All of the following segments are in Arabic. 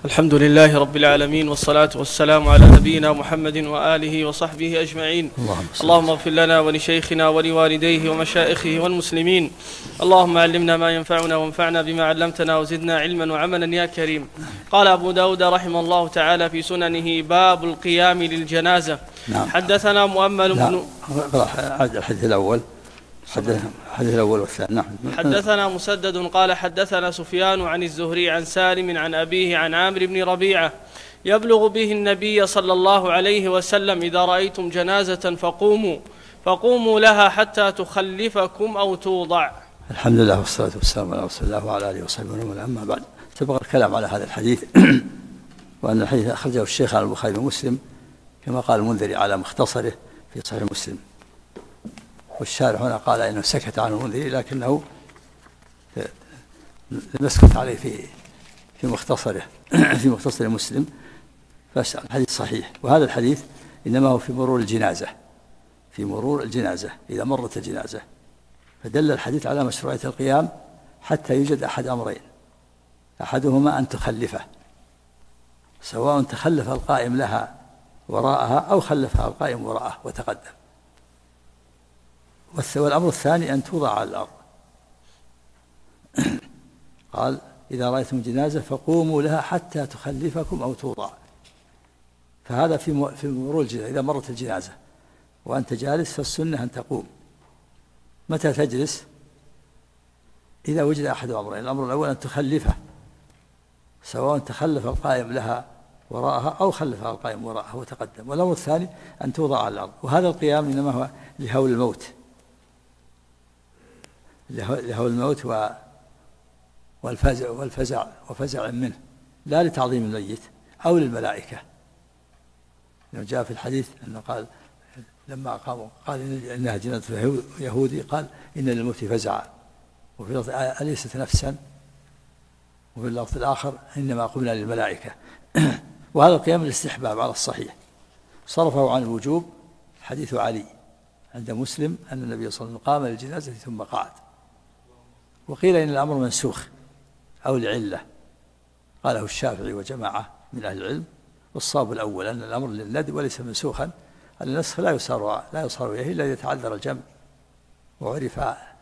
الحمد لله رب العالمين، والصلاة والسلام على نبينا محمد وآله وصحبه أجمعين. اللهم اغفر لنا ولشيخنا ولوالديه ومشائخه والمسلمين. اللهم علمنا ما ينفعنا وانفعنا بما علمتنا وزدنا علما وعملا يا كريم. قال أبو داود رحمه الله تعالى في سننه: باب القيام للجنازة. نعم. حدثنا مؤمل بن الحديث الأول والثاني. نعم. حدثنا مسدد قال حدثنا سفيان عن الزهري عن سالم عن أبيه عن عامر بن ربيعة يبلغ به النبي صلى الله عليه وسلم: إذا رأيتم جنازة فقوموا لها حتى تخلفكم أو توضع. الحمد لله والصلاة والسلام على رسول الله وعلى آله وصحبه وسلم. أما بعد، سبق الكلام على هذا الحديث وأن الحديث أخرجه الشيخ على البخاري ومسلم كما قال المنذري على مختصره في صحيح مسلم، والشارح هنا قال إنه سكت عنه المنذري لكنه لم يسكت عليه في مختصره في مختصر مسلم، فالحديث صحيح. وهذا الحديث إنما هو في مرور الجنازة إذا مرت الجنازة، فدل الحديث على مشروعية القيام حتى يوجد أحد أمرين: أحدهما أن تخلفه، سواء تخلف القائم لها وراءها أو خلفها القائم وراءه وتقدم. والأمر الثاني أن توضع على الأرض. قال: إذا رأيتم جنازة فقوموا لها حتى تخلفكم أو توضع. فهذا في مرور الجنازة إذا مرت الجنازة وأنت جالس، فالسنة أن تقوم. متى تجلس؟ إذا وجد أحد أمرين: الأمر الأول أن تخلفه، سواء تخلف القائم لها وراءها أو خلفها القائم وراءها وتقدم. والأمر الثاني أن توضع على الأرض. وهذا القيام إنما هو لهول الموت وفزع منه، لا لتعظيم الميت أو للملائكة. لأنه جاء في الحديث أنه قال لما قاموا قال إنها جنازة يهودي، قال: إن للموت فزعا. وفي اللفظ: أليست نفسا؟ وفي اللفظ الآخر: إنما قمنا للملائكة. وهذا القيام الاستحباب على الصحيح، صرفه عن الوجوب حديث علي عند مسلم أن النبي صلى الله عليه وسلم قام للجنازة ثم قعد. وقيل إن الأمر منسوخ أو لعلة، قاله الشافعي وجماعة من أهل العلم. والصواب الأول أن الأمر للندب وليس منسوخا. النسخ لا يصار إليه إلا إذا يتعذر الجمع وعرف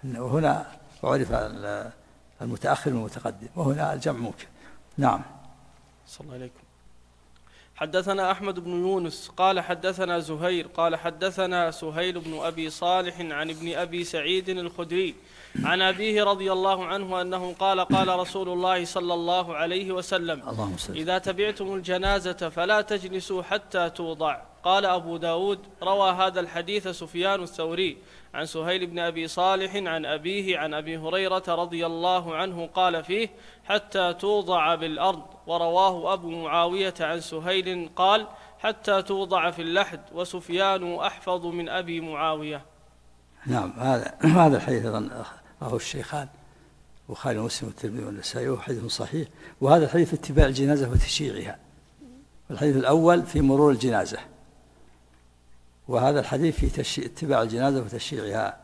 المتأخر من المتقدم، وهنا الجمع ممكن. نعم. صلى الله عليكم. حدثنا أحمد بن يونس قال حدثنا زهير قال حدثنا سهيل بن أبي صالح عن ابن أبي سعيد الخدري عن أبيه رضي الله عنه أنه قال: قال رسول الله صلى الله عليه وسلم: إذا تبعتم الجنازة فلا تجلسوا حتى توضع. قال أبو داود: روى هذا الحديث سفيان الثوري عن سهيل بن أبي صالح عن أبيه عن أبي هريرة رضي الله عنه قال فيه: حتى توضع بالأرض. ورواه أبو معاوية عن سهيل قال: حتى توضع في اللحد. وسفيان أحفظ من أبي معاوية. نعم. هذا الحديث رواه الشيخان البخاري ومسلم والترمذي والنسائي، وهو حديث صحيح. وهذا الحديث في اتباع الجنازة وتشييعها. الحديث الأول في مرور الجنازة، وهذا الحديث في اتباع الجنازة وتشييعها.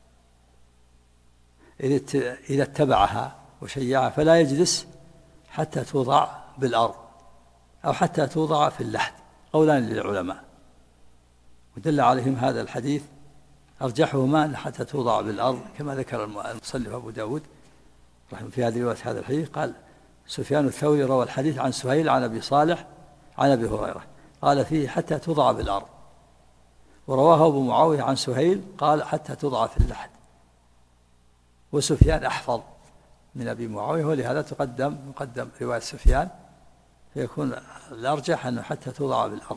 إذا اتبعها وشيعها فلا يجلس حتى توضع بالأرض أو حتى توضع في اللحد، قولان للعلماء، ودل عليهم هذا الحديث أرجحهما أن حتى توضع بالأرض، كما ذكر المصنف أبو داود رحمه في هذه الرواية. هذا الحديث قال سفيان الثوري روى الحديث عن سهيل عن أبي صالح عن أبي هريرة قال فيه: حتى توضع بالأرض. ورواه أبو معاوية عن سهيل قال: حتى توضع في اللحد. وسفيان أحفظ من أبي معاوية، ولهذا تقدم رواية سفيان، فيكون الأرجح أنه حتى توضع بالأرض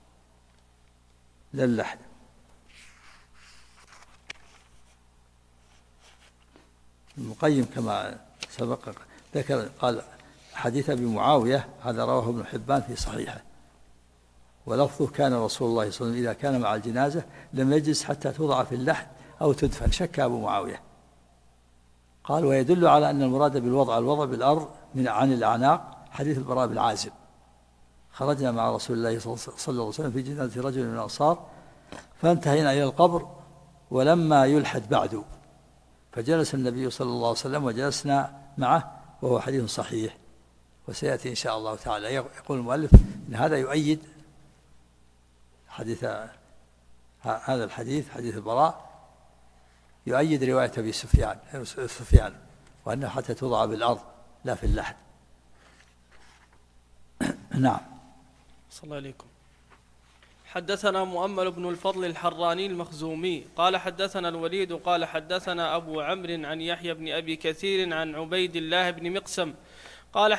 للحد. المقيم كما سبق ذكر قال: حديث أبي معاوية هذا رواه ابن حبان في صحيحه، ولفظه: كان رسول الله صلى الله عليه وسلم إذا كان مع الجنازة لم يجلس حتى توضع في اللحد أو تدفن. شك أبو معاوية. قال: ويدل على أن المراد الوضع بالأرض عن الأعناق حديث البراء بن عازب: خرجنا مع رسول الله صلى الله عليه وسلم في جنازة رجل من الأنصار فانتهينا إلى القبر ولما يلحد بعد، فجلس النبي صلى الله عليه وسلم وجلسنا معه، وهو حديث صحيح. وسيأتي إن شاء الله تعالى. يقول المؤلف إن هذا يؤيد حديث هذا الحديث، حديث البراء، يؤيد رواية أبي سفيان وأنه حتى توضع بالأرض لا في اللحد. نعم. صلى الله عليكم. حدثنا مؤمل بن الفضل الحراني المخزومي قال حدثنا الوليد قال حدثنا أبو عمرو عن يحيى بن أبي كثير عن عبيد الله بن مقسم قال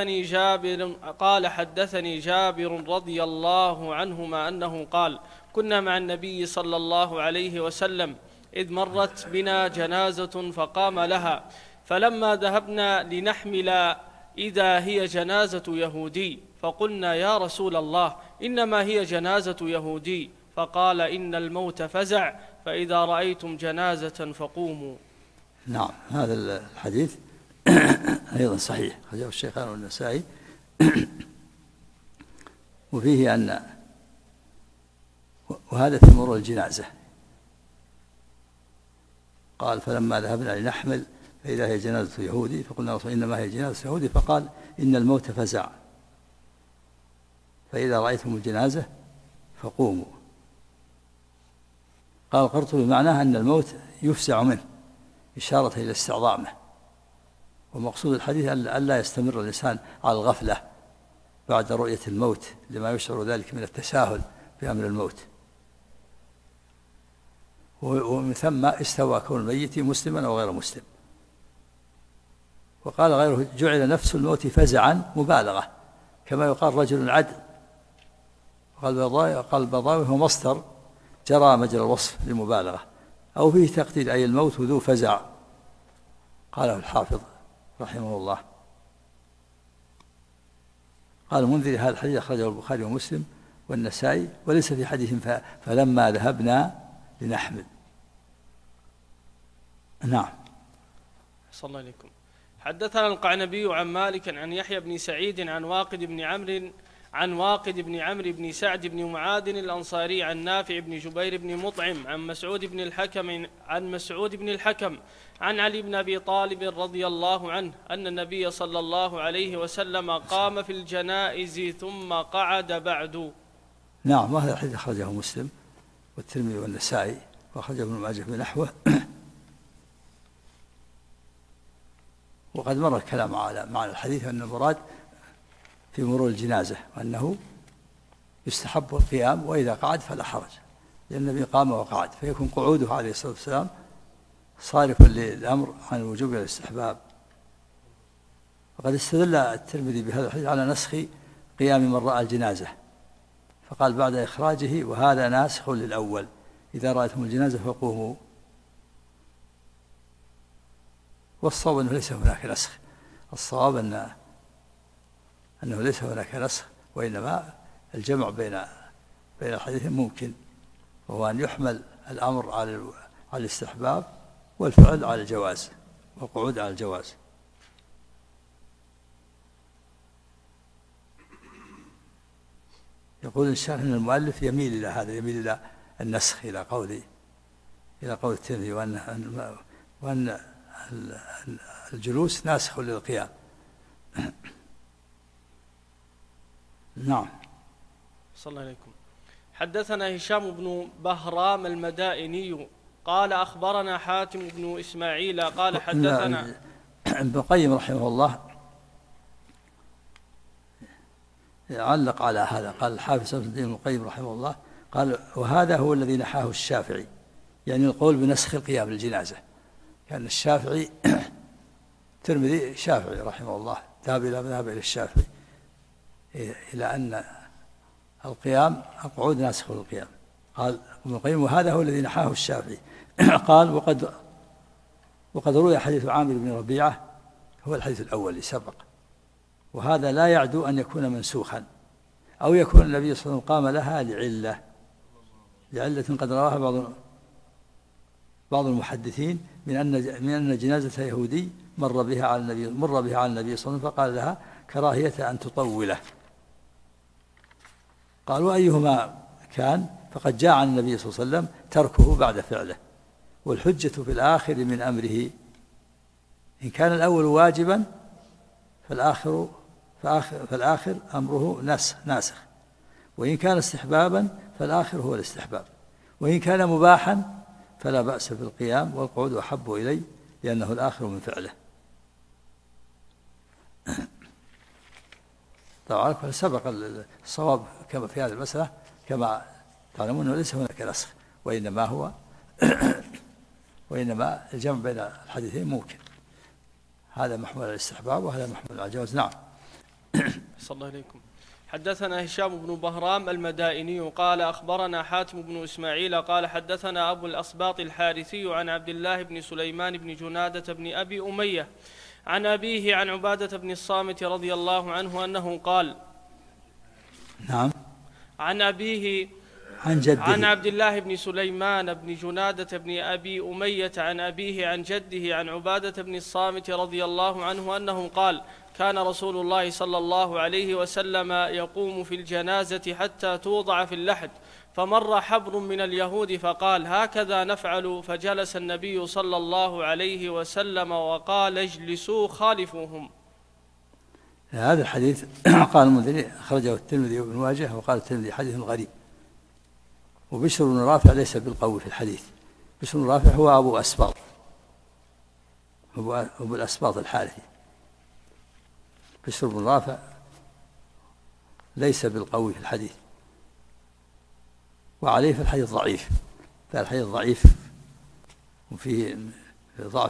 حدثني جابر رضي الله عنهما أنه قال كنا مع النبي صلى الله عليه وسلم إذ مرت بنا جنازة فقام لها، فلما ذهبنا لنحمل إذا هي جنازة يهودي، فقلنا يا رسول الله إنما هي جنازة يهودي، فقال إن الموت فزع، فإذا رأيتم جنازة فقوموا. نعم. هذا الحديث أيضا صحيح، خرجه الشيخان والنسائي. وفيه أن وهذا في مرور الجنازة، قال فلما ذهبنا لنحمل فإذا هي جنازة يهودي، فقلنا إنما هي جنازة يهودي، فقال إن الموت فزع، فإذا رأيتم الجنازة فقوموا. قال القرطبي معناه أن الموت يفزع منه، إشارة إلى استعظامه، ومقصود الحديث ألا يستمر الإنسان على الغفلة بعد رؤية الموت لما يشعر ذلك من التساهل بأمر الموت. ومن ثم استوى كون الميت مسلما أو غير مسلم. وقال غيره جعل نفس الموت فزعا مبالغة، كما يقال رجل عدل. قال البيضاوي هو مصدر جرى مجرى الوصف للمبالغة، أو فيه تقدير أي الموت ذو فزع، قاله الحافظ رحمه الله. قال المنذري هذا الحديث أخرجه البخاري ومسلم والنسائي، وليس في حديث فلما ذهبنا لنحمل. نعم. صلى الله عليكم. حدثنا القعنبي عن مالك عن يحيى بن سعيد عن واقد بن عمرو بن سعد بن معاذ الأنصاري عن نافع بن جبير بن مطعم عن مسعود بن الحكم عن علي بن أبي طالب رضي الله عنه أن النبي صلى الله عليه وسلم قام في الجنائز ثم قعد بعد. نعم. وهذا الحديث أخرجه مسلم والترمذي والنسائي، وأخرجه ابن ماجه بنحوه. وقد مر الكلام على معنى الحديث أن المراد في مرور الجنازة، وأنه يستحب القيام، وإذا قعد فلا حرج، لأن النبي قام وقعد، فيكون قعوده عليه الصلاة والسلام صارفا للأمر عن الوجوب إلى الاستحباب. وقد استدل الترمذي بهذا الحديث على نسخ قيام من رأى الجنازة، فقال بعد إخراجه وهذا ناسخ للأول، إذا رأيتم الجنازة فقوموا. والصواب أنه ليس هناك نسخ، الصواب أنه ليس هناك نسخ، وإنما الجمع بين الحديثين ممكن، وهو أن يحمل الأمر على الاستحباب والفعل على الجواز والقعود على الجواز. يقول الشارح أن المؤلف يميل إلى هذا، يميل إلى النسخ، إلى قول الترمذي، وأن الجلوس ناسخ للقيام. نعم. صلى الله عليكم. حدثنا هشام بن بهرام المدائني قال أخبرنا حاتم بن إسماعيل قال حدثنا ابن القيم رحمه الله علق على هذا، قال الحافظ ابن القيم رحمه الله قال وهذا هو الذي نحاه الشافعي، يعني القول بنسخ القيام للجنازة. كان الشافعي الترمذي شافعي رحمه الله ذهب إلى الشافعي إلى أن القيام القعود ناسخ للقيام. قال ابن القيم وهذا هو الذي نحاه الشافعي. قال وقد روي حديث عامر بن ربيعة، هو الحديث الأول اللي سبق، وهذا لا يعدو أن يكون منسوخا، أو يكون النبي صلى الله عليه وسلم قام لها لعلة قد رواها بعض المحدثين من أن جنازة يهودي مر بها على النبي صلى الله عليه وسلم فقال لها كراهية أن تطوله. قال وأيهما كان فقد جاء عن النبي صلى الله عليه وسلم تركه بعد فعله، والحجة في الآخر من أمره، إن كان الأول واجبا فالآخر أمره ناسخ، وإن كان استحبابا فالآخر هو الاستحباب، وإن كان مباحا فلا بأس بالقيام، والقعود أحب إلي لأنه الآخر من فعله. طبعا سبق الصواب كما في هذه المسألة كما تعلمون أنه ليس هناك نسخ، وإنما الجمع بين الحديثين ممكن، هذا محمول الاستحباب وهذا محمول على الجواز. نعم. صلى الله عليكم. حدثنا هشام بن بهرام المدائني قال أخبرنا حاتم بن إسماعيل قال حدثنا أبو الأسباط الحارثي عن عبد الله بن سليمان بن جنادة بن أبي أمية عن أبيه عن عبادة بن الصامت رضي الله عنه أنه قال. نعم. عن أبيه عن جده عن عبد الله بن سليمان بن جنادة بن أبي أمية عن أبيه عن جده عن عبادة بن الصامت رضي الله عنه أنه قال: كان رسول الله صلى الله عليه وسلم يقوم في الجنازة حتى توضع في اللحد، فمر حبر من اليهود فقال: هكذا نفعل، فجلس النبي صلى الله عليه وسلم وقال: اجلسوا خالفوهم. هذا الحديث قال المنذري أخرجه الترمذي وابن ماجه، وقال الترمذي حديث غريب. وبشر بن رافع ليس بالقوي في الحديث. بشر بن رافع هو أبو أسباط، أبو الأسباط الحارثي. بشر بن رافع ليس بالقوي في الحديث، وعليه في الحديث ضعيف، فالحديث ضعيف وفيه ضعف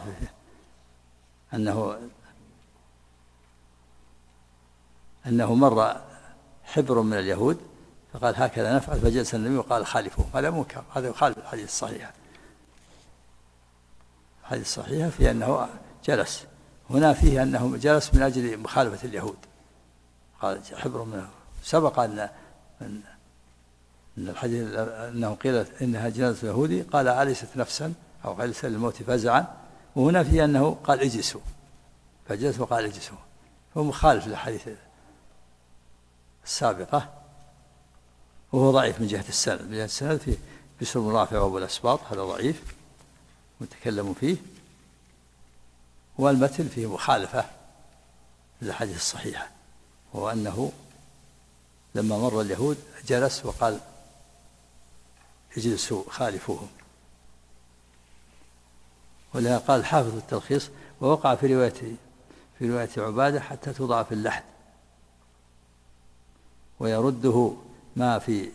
أنه مر حبر من اليهود فقال: هكذا نفعل، فجلس النبي وقال: خالفوه. هذا منكر، هذا يخالف الحديث الصحيح. الحديث الصحيح في أنه جلس، هنا فيه أنه جلس من أجل مخالفة اليهود. قال حبر منه. سبق أن الحديث أنه قيل إنها جنازة يهودي، قال: أليست نفسا أو أليس للموت فزعا. وهنا فيه أنه قال: اجلسوا، فجلس وقال: اجلسوا. هو مخالف للحديث السابقة، وهو ضعيف من جهة السند. من جهة السند في بشر بن رافع وأبو الأسباط، هذا ضعيف متكلم فيه، والمتن فيه مخالفة للحديث الصحيحة، وهو أنه لما مر اليهود جلس وقال: اجلسوا خالفوهم. ولهذا قال حافظ التلخيص: ووقع في رواية عبادة حتى توضع في اللحد، ويرده ما في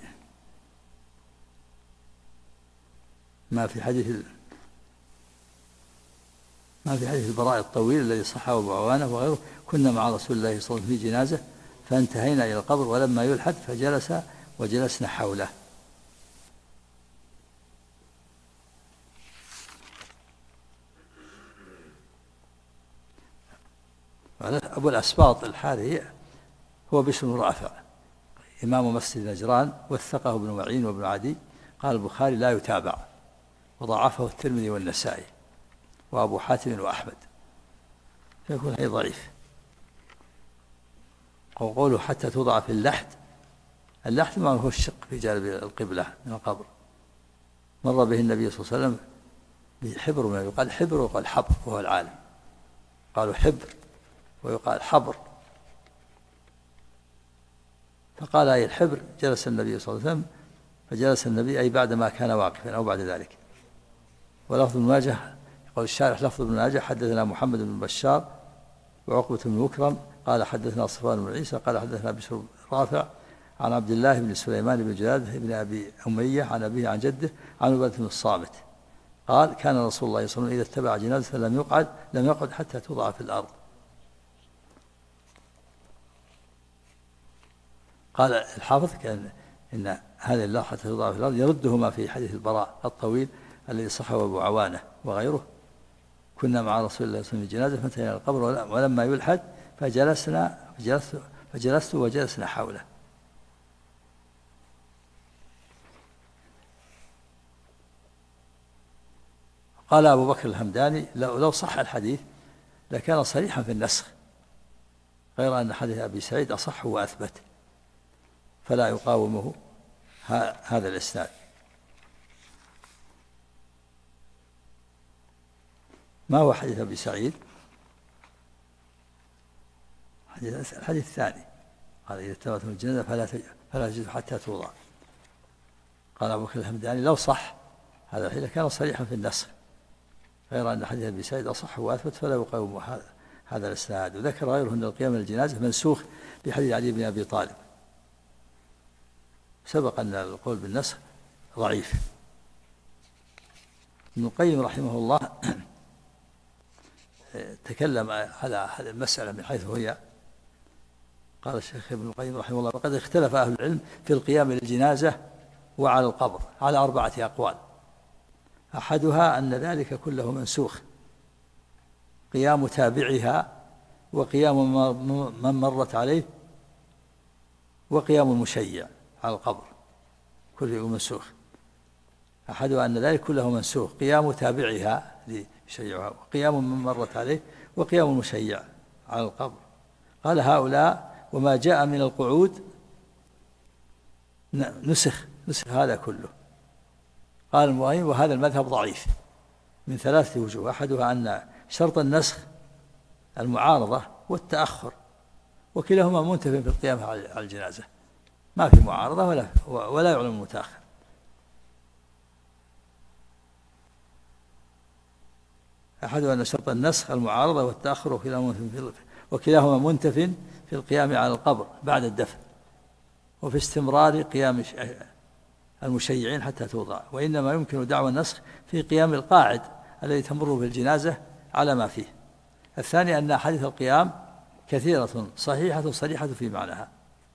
حديث البراء الطويل الذي صحه أبو عوانة وغيره: كنا مع رسول الله صلى الله عليه وسلم في جنازة فانتهينا إلى القبر ولما يلحد فجلس وجلسنا حوله. أبو الأسباط الحارثي هو بشر بن رافع، إمام مسجد نجران، وثقه ابن معين وابن عدي. قال البخاري: لا يتابع، وضعفه الترمذي والنسائي وأبو حاتم وأحمد، فيكون هي ضعيف. وقوله حتى توضع في اللحد ما هو الشق في جانب القبلة من القبر. مر به النبي صلى الله عليه وسلم بحبر، ما يقال حبر ويقال حبر، وهو العالم. قالوا حبر ويقال حبر، فقال: أي الحبر. جلس النبي صلى الله عليه وسلم، فجلس النبي أي بعدما كان واقفا أو بعد ذلك. ولفظ ابن ماجه، يقول الشارح: لفظ ابن ماجه حدثنا محمد بن بشار وعقبة بن مكرم قال حدثنا صفوان بن عيسى قال حدثنا بشر بن رافع عن عبد الله بن سليمان بن جنادة بن أبي أمية عن أبيه عن جده عن عبادة بن الصامت قال: كان رسول الله صلى الله عليه وسلم إذا اتبع جنازة لم يقعد حتى توضع في الأرض. قال الحافظ: كان إن هذه اللفظة حتى توضع في الأرض يرده ما في حديث البراء الطويل الذي صحه أبو عوانة وغيره: كنا مع رسول الله صلى الله عليه وسلم في جنازة فانتهينا إلى القبر ولما يلحد فجلست وجلسنا حوله. قال أبو بكر الهمداني: لو صح الحديث لكان صريحا في النسخ، غير أن حديث أبي سعيد أصح وأثبت، فلا يقاومه هذا الإسناد. ما هو حديث أبي سعيد؟ الحديث الثاني قال إذا اتبعتم الجنازة فلا تجلسوا حتى توضع. قال أبو بكر الهمداني لو صح هذا الحديث كان صريحا في النسخ، غير أن حديث أبي سعيد أصح وأثبت فلا يقاوم هذا الإسناد. وذكر غيره أن القيام من الجنازة منسوخ بحديث علي بن أبي طالب. سبق أن القول بالنسخ ضعيف. ابن القيم رحمه الله تكلم على هذه المسألة من حيث هي. قال الشيخ ابن القيم رحمه الله وقد اختلف أهل العلم في القيام للجنازة وعلى القبر على 4 أقوال. أحدها أن ذلك كله منسوخ، قيام تابعها وقيام من مرت عليه وقيام المشيع على القبر كله منسوخ. أحدها أن ذلك كله منسوخ، قيام تابعها ليشيعها وقيام من مرت عليه وقيام المشيع على القبر. قال هؤلاء وما جاء من القعود نسخ هذا كله. قال المؤمن وهذا المذهب ضعيف من 3 وجوه. أحدها أن شرط النسخ المعارضة والتأخر، وكلاهما منتف في القيام على الجنازة، ما في معارضة ولا يعلم المتأخر. أحدها أن شرط النسخ المعارضة والتأخر وكلاهما منتف في القيام على القبر بعد الدفن وفي استمرار قيام المشيعين حتى توضع، وإنما يمكن دعوى النسخ في قيام القاعد الذي تمر بالجنازة على ما فيه. الثاني أن أحاديث القيام كثيرة صحيحة صريحة في معناها،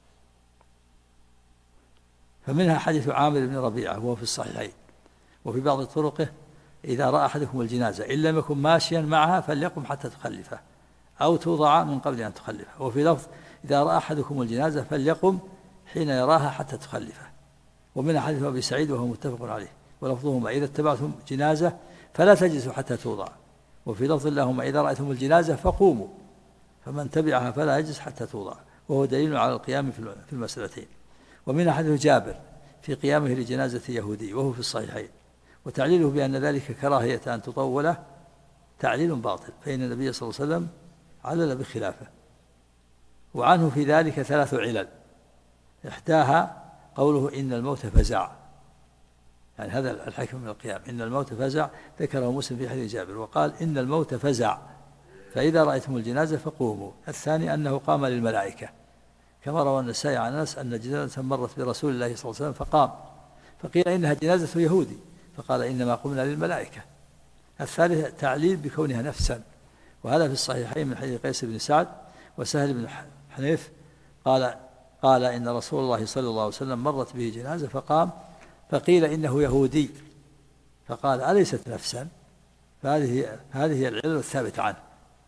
فمنها حديث عامر بن ربيعة وهو في الصحيحين وفي بعض طرقه إذا رأى أحدكم الجنازة إن لم يكن ماشيا معها فليقم حتى تخلفه أو توضع من قبل أن تخلفه. وفي لفظ إذا رأى أحدكم الجنازة فليقم حين يراها حتى تخلفه. ومن حديث أبي سعيد وهو متفق عليه ولفظهما إذا اتبعتم جنازة فلا تجلسوا حتى توضع. وفي لفظ اللهم إذا رأيتم الجنازة فقوموا فمن تبعها فلا يجلس حتى توضع، وهو دليل على القيام في المسألتين. ومن حديث جابر في قيامه لجنازة يهودي وهو في الصحيحين، وتعليله بأن ذلك كراهية أن تطول تعليل باطل، فإن النبي صلى الله عليه وسلم علل بخلافه. وعنه في ذلك 3 علل، إحداها قوله إن الموت فزع، يعني هذا الحكم من القيام، إن الموت فزع ذكره مسلم في حديث جابر وقال إن الموت فزع فإذا رأيتم الجنازة فقوموا. الثاني أنه قام للملائكة كما روى النسائي عن أنس أن جنازة مرت برسول الله صلى الله عليه وسلم فقام فقيل إنها جنازة يهودي فقال إنما قمنا للملائكة. الثالث تعليل بكونها نفسا، وهذا في الصحيحين من حديث قيس بن سعد وسهل بن حنيف قال إن رسول الله صلى الله عليه وسلم مرت به جنازة فقام فقيل إنه يهودي فقال أليست نفسا؟ هذه هي العلة الثابتة عنه.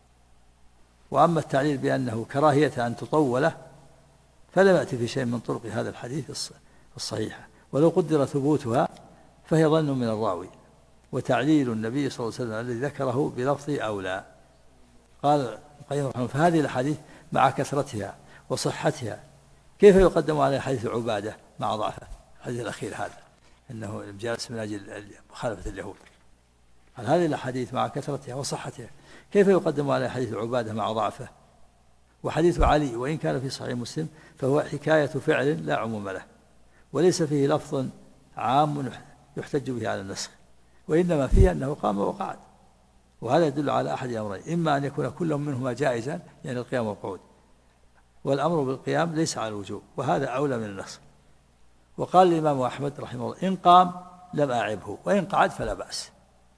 وأما التعليل بأنه كراهية أن تطول فلم يأتي في شيء من طرق هذا الحديث الصحيحة، ولو قدر ثبوتها فهي ظن من الراوي، وتعليل النبي صلى الله عليه وسلم الذي ذكره بلفظ أولى. قال القيم رحمه فهذه الحديث مع كثرتها وصحتها كيف يقدم على حديث عبادة مع ضعفه؟ الحديث الأخير هذا أنه جالس من أجل مخالفة اليهود. هذه الحديث مع كثرتها وصحتها كيف يقدم على حديث عبادة مع ضعفه؟ وحديث علي وإن كان في صحيح مسلم فهو حكاية فعل لا عموم له، وليس فيه لفظ عام يحتج به على النسخ، وإنما فيه أنه قام وقعد، وهذا يدل على أحد أمرين: إما أن يكون كل منهما جائزا يعني القيام والقعود، والأمر بالقيام ليس على الوجوب، وهذا أولى من النسخ. وقال الإمام أحمد رحمه الله: إن قام لم أعبه وإن قعد فلا بأس.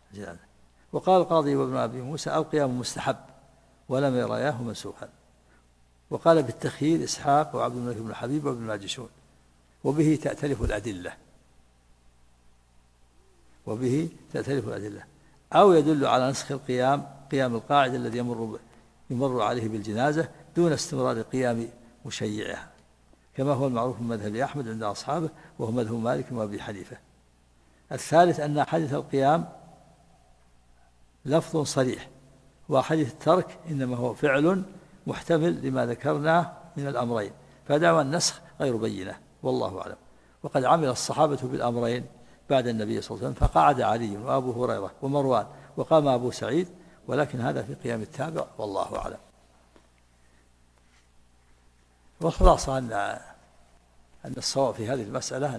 وقال القاضي وابن أبي موسى: القيام مستحب ولم يرياه منسوخا. وقال بالتخيير إسحاق وعبد الملك بن حبيب وابن الماجشون، وبه تأتلف الأدلة، أو يدل على نسخ القيام قيام القاعد الذي يمر عليه بالجنازة دون استمرار قيام مشيعها، كما هو المعروف من مذهب أحمد عند أصحابه وهو مذهب مالك وأبي حنيفة. الثالث أن حديث القيام لفظ صريح، وحديث الترك إنما هو فعل محتمل لما ذكرناه من الأمرين، فدعوى النسخ غير بينة والله أعلم. وقد عمل الصحابة بالأمرين بعد النبي صلى الله عليه وسلم، فقعد علي وأبو هريرة ومروان وقام أبو سعيد، ولكن هذا في قيام التابع والله أعلم. والخلاصة أن الصواب في هذه المسألة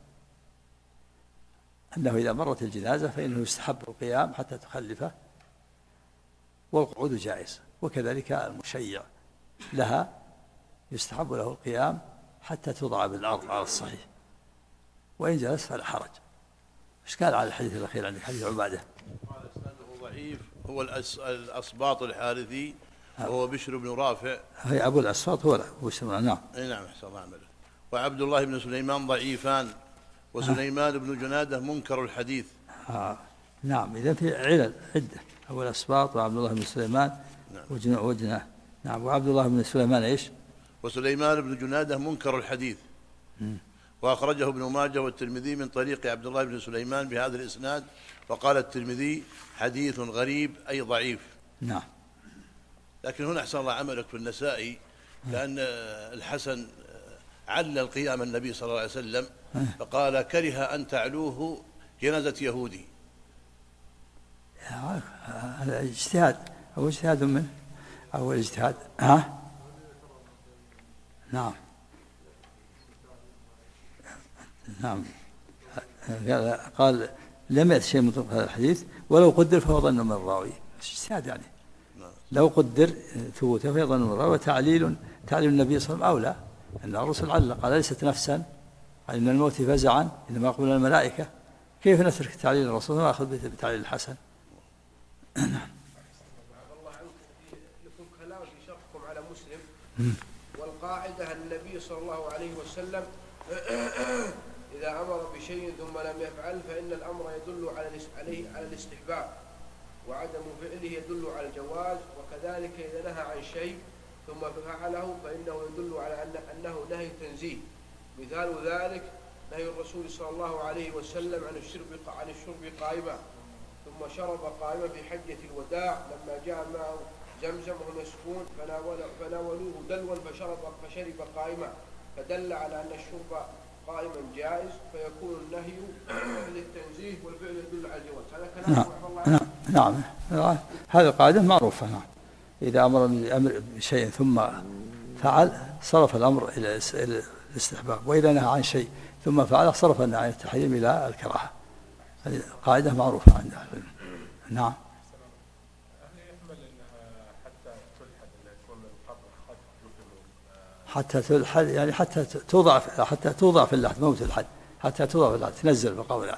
أنه إذا مرت الجنازة فإنه يستحب القيام حتى تخلفه، والقعود جائز، وكذلك المشيع لها يستحب له القيام حتى توضع بالأرض على الصحيح، وإن جلس فلا حرج. إشكال على الحديث الأخير عندك، حديث عبادة. قال إسناده ضعيف، هو الأسباط الحارثي وهو بشر بن رافع. هي أبو الأسباط هو بشر. نعم. نعم، أحسن الله عمله. وعبد الله بن سليمان ضعيفان، وسليمان بن جنادة منكر الحديث. نعم، إذا في علل عدة، أبو الأسباط وعبد الله بن سليمان. نعم. وجناه. نعم. وعبد الله بن سليمان إيش؟ وسليمان بن جنادة منكر الحديث. وأخرجه ابن ماجه والترمذي من طريق عبد الله بن سليمان بهذا الإسناد، وقال الترمذي حديث غريب أي ضعيف. نعم. لكن هنا أحسن الله عملك في النسائي، لأن الحسن علل قيام النبي صلى الله عليه وسلم فقال كره أن تعلوه جنازة يهودي. هذا اجتهاد أو اجتهاد منه أو اجتهاد. نعم. نعم. قال لم يأت شيء من هذا الحديث، ولو قدر فهو ظن من الراوي. اجتهاد يعني لو قدر ثبوته فهو ظن من الراوي. وتعليل النبي صلى الله عليه وسلم أولى، أن الرسول علق قال ليست نفسا، قال إن الموت فزعا إنما قبل الملائكة. كيف نترك تعليل الرسول ونأخذ بتعليل الحسن؟ الله عنكم لكم كلام في شرحكم على مسلم. والقاعدة النبي صلى الله عليه وسلم إذا أمر بشيء ثم لم يفعل فإن الأمر يدل على الاستحباب، وعدم فعله يدل على الجواز. وكذلك إذا نهى عن شيء ثم فعله فإنه يدل على أنه نهي تنزيه. مثال ذلك نهي الرسول صلى الله عليه وسلم عن الشرب قائما، ثم شرب قائما في حجة الوداع لما جاء معه زمزم وهم يسقون فناولوه دلوا فشرب قائما، فدل على أن الشرب قائما جائز، فيكون النهي للتنزيه والفعل يدل على الجواز. هذا كلام. نعم. هذه القاعدة معروفة. نعم. إذا أمر بشيء ثم فعل صرف الأمر إلى الاستحباب، وإذا نهى عن شيء ثم فعل صرف النهي عن التحريم إلى الكراهة. هذه قاعدة معروفة عند أهل العلم. نعم. حتى تلحد يعني حتى توضع في اللحد، مو تلحد، حتى توضع في اللحد، تنزل بقول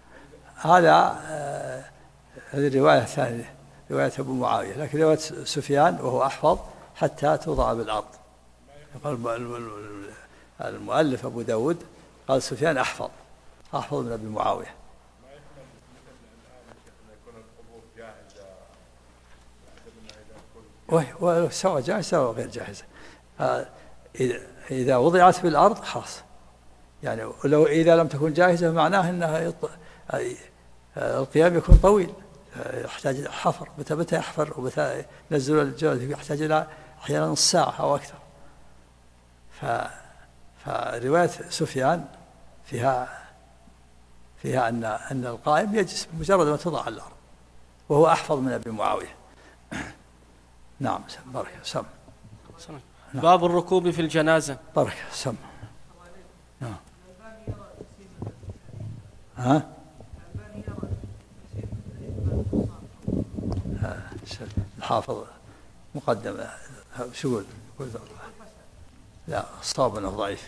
هذه الرواية الثانية، رواية أبو معاوية. لكن رواية سفيان وهو أحفظ حتى توضع بالأرض. قال المؤلف أبو داود قال سفيان أحفظ من أبي معاوية. سواء جاهزة سواء غير جاهزة، إذا وضعت بالأرض خلاص. يعني لو إذا لم تكن جاهزة معناه أنها القيام يكون طويل، يحتاج حفر. متى يحفر ومتى ينزل الجلد يحتاج إلى أحيانا نص ساعة أو أكثر. فرواية سفيان فيها أن القائم يجلس مجرد ما توضع على الأرض، وهو أحفظ من أبي معاوية. نعم. بارك سم. باب الركوب في الجنازة. بارك سم. نعم. الحافظ مقدمة شو يقول؟ لا، صاب أنه ضعيف.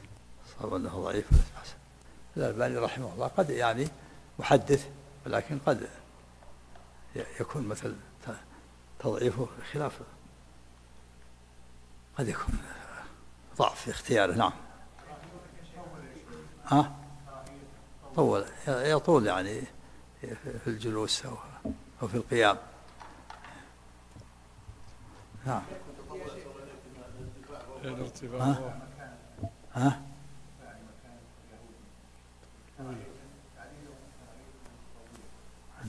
الألباني رحمه الله قد يعني محدث، ولكن قد يكون مثل تضعيفه خلاف، قد يكون ضعف في اختياره. نعم. يطول يعني في الجلوس أو في القيام. نعم. أن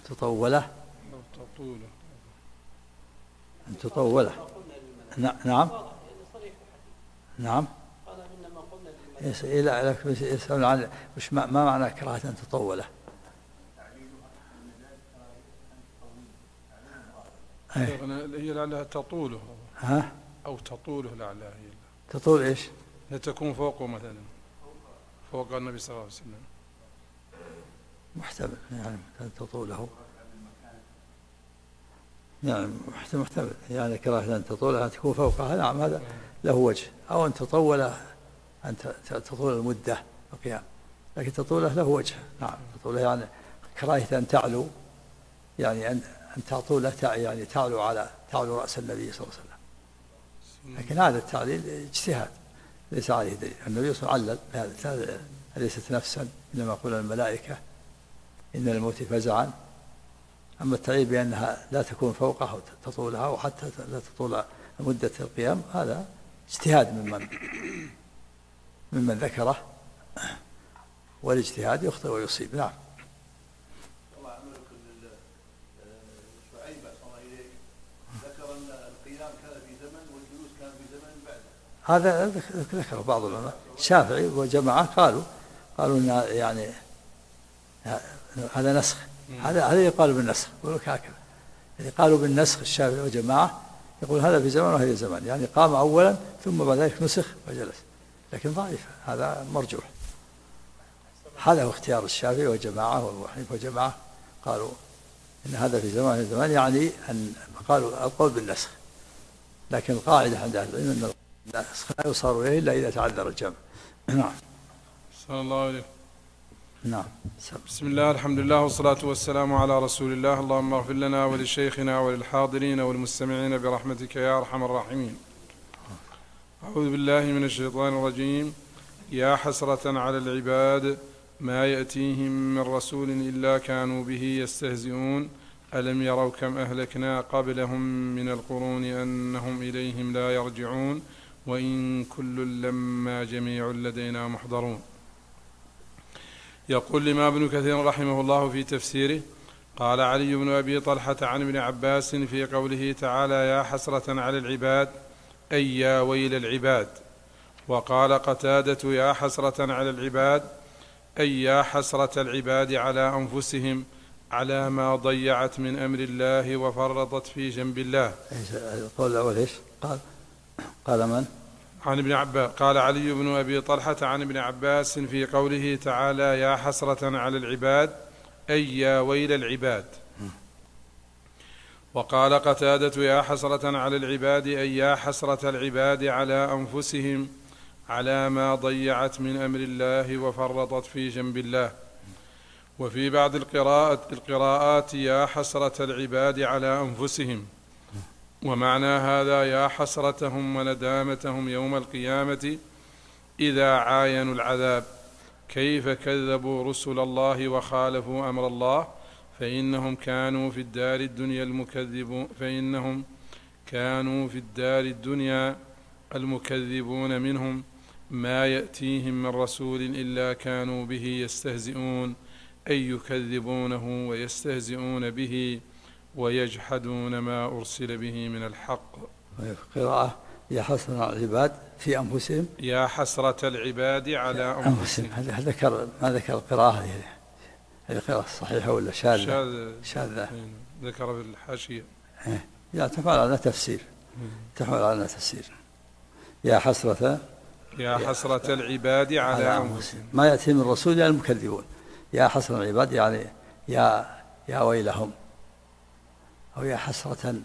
تطوله. نعم. يسأل عن ما معنى كراهة أن تطوله؟ هي لعلها تطوله أو تطوله لعلها هي. تطول إيش؟ تكون فوقه مثلا، فوق النبي صلى الله عليه وسلم. محتمل يعني تطوله، يعني محتمل يعني كراهة أن تطولها تكون فوقها، نعم هذا له وجه، أو أن تطول أن تطول المدة القيام، لكن تطوله له وجه، نعم تطوله يعني كراهة أن تعلو، يعني أن تطول يعني تعلو رأس النبي صلى الله عليه وسلم، لكن هذا التعليل اجتهاد ليس عليه دليل. النبي صلى الله عليه وسلم علل بهذا، أليست نفسا إنما قول الملائكة إن الموت فزعا. أما التعليل بأنها لا تكون فوقها أو تطولها وحتى لا تطول مدة القيام، هذا اجتهاد ممن ذكره، والاجتهاد يخطئ ويصيب. نعم. الله عملك شعيب أحسن الله إليك ذكر أن القيام كان في زمن والجلوس كان في زمن بعده. هذا ذكره بعض العلماء، الشافعي وجماعة قالوا إن يعني هذا نسخ، هذا يقال بالنسخ، يقول لك هكذا، يعني قالوا بالنسخ الشافعي وجماعة، يقول هذا في زمن وهذا زمن، يعني قام أولا ثم بعد ذلك نسخ وجلس، لكن ضعيف، هذا مرجوح. هذا هو اختيار الشافعي وجماعة وأبو حنيفة وجماعة، قالوا إن هذا في زمان وهذا زمان، يعني أن قالوا القول بالنسخ، لكن القاعدة عند أهل العلم أن النسخ لا يصار إليه إلا إذا تعذر الجمع. نعم. صلى الله عليه. نعم. بسم الله، الحمد لله والصلاة والسلام على رسول الله. اللهم اغفر لنا ولشيخنا وللحاضرين والمستمعين برحمتك يا أرحم الراحمين. أعوذ بالله من الشيطان الرجيم. يا حسرة على العباد ما يأتيهم من رسول إلا كانوا به يستهزئون ألم يروا كم أهلكنا قبلهم من القرون أنهم إليهم لا يرجعون وإن كل لما جميع لدينا محضرون. يقول الإمام ابن كثير رحمه الله في تفسيره: قال علي بن أبي طلحة عن ابن عباس في قوله تعالى: يا حسرة على العباد أي يا ويل العباد. وقال قتادة: يا حسرة على العباد أي يا حسرة العباد على أنفسهم على ما ضيعت من أمر الله وفرطت في جنب الله. القول الأول إيش؟ قال من؟ عن ابن عباس. قال علي بن أبي طلحة عن ابن عباس في قوله تعالى: يا حسرة على العباد أي يا ويل العباد. وقال قتادة: يا حسرة على العباد أي يا حسرة العباد على أنفسهم على ما ضيعت من أمر الله وفرطت في جنب الله. وفي بعض القراءات يا حسرة العباد على أنفسهم. ومعنى هذا يا حسرتهم وندامتهم يوم القيامة إذا عاينوا العذاب، كيف كذبوا رسل الله وخالفوا أمر الله، فإنهم كانوا في الدار الدنيا المكذبون منهم ما يأتيهم من رسول إلا كانوا به يستهزئون، أي يكذبونه ويستهزئون به ويجحدون ما أرسل به من الحق. قراءة: يا حسرة العباد في أنفسهم، يا حسرة العباد على أنفسهم. ما ذكر القراءة هذه قراءة صحيحة ولا شاذة؟ ذكر بالحاشية. لا، تحمل على تفسير. يا حسرة العباد على أنفسهم ما يأتي من رسول إلا المكذبون. يا حسرة العباد يعني يا ويلهم، أو يا حسرة،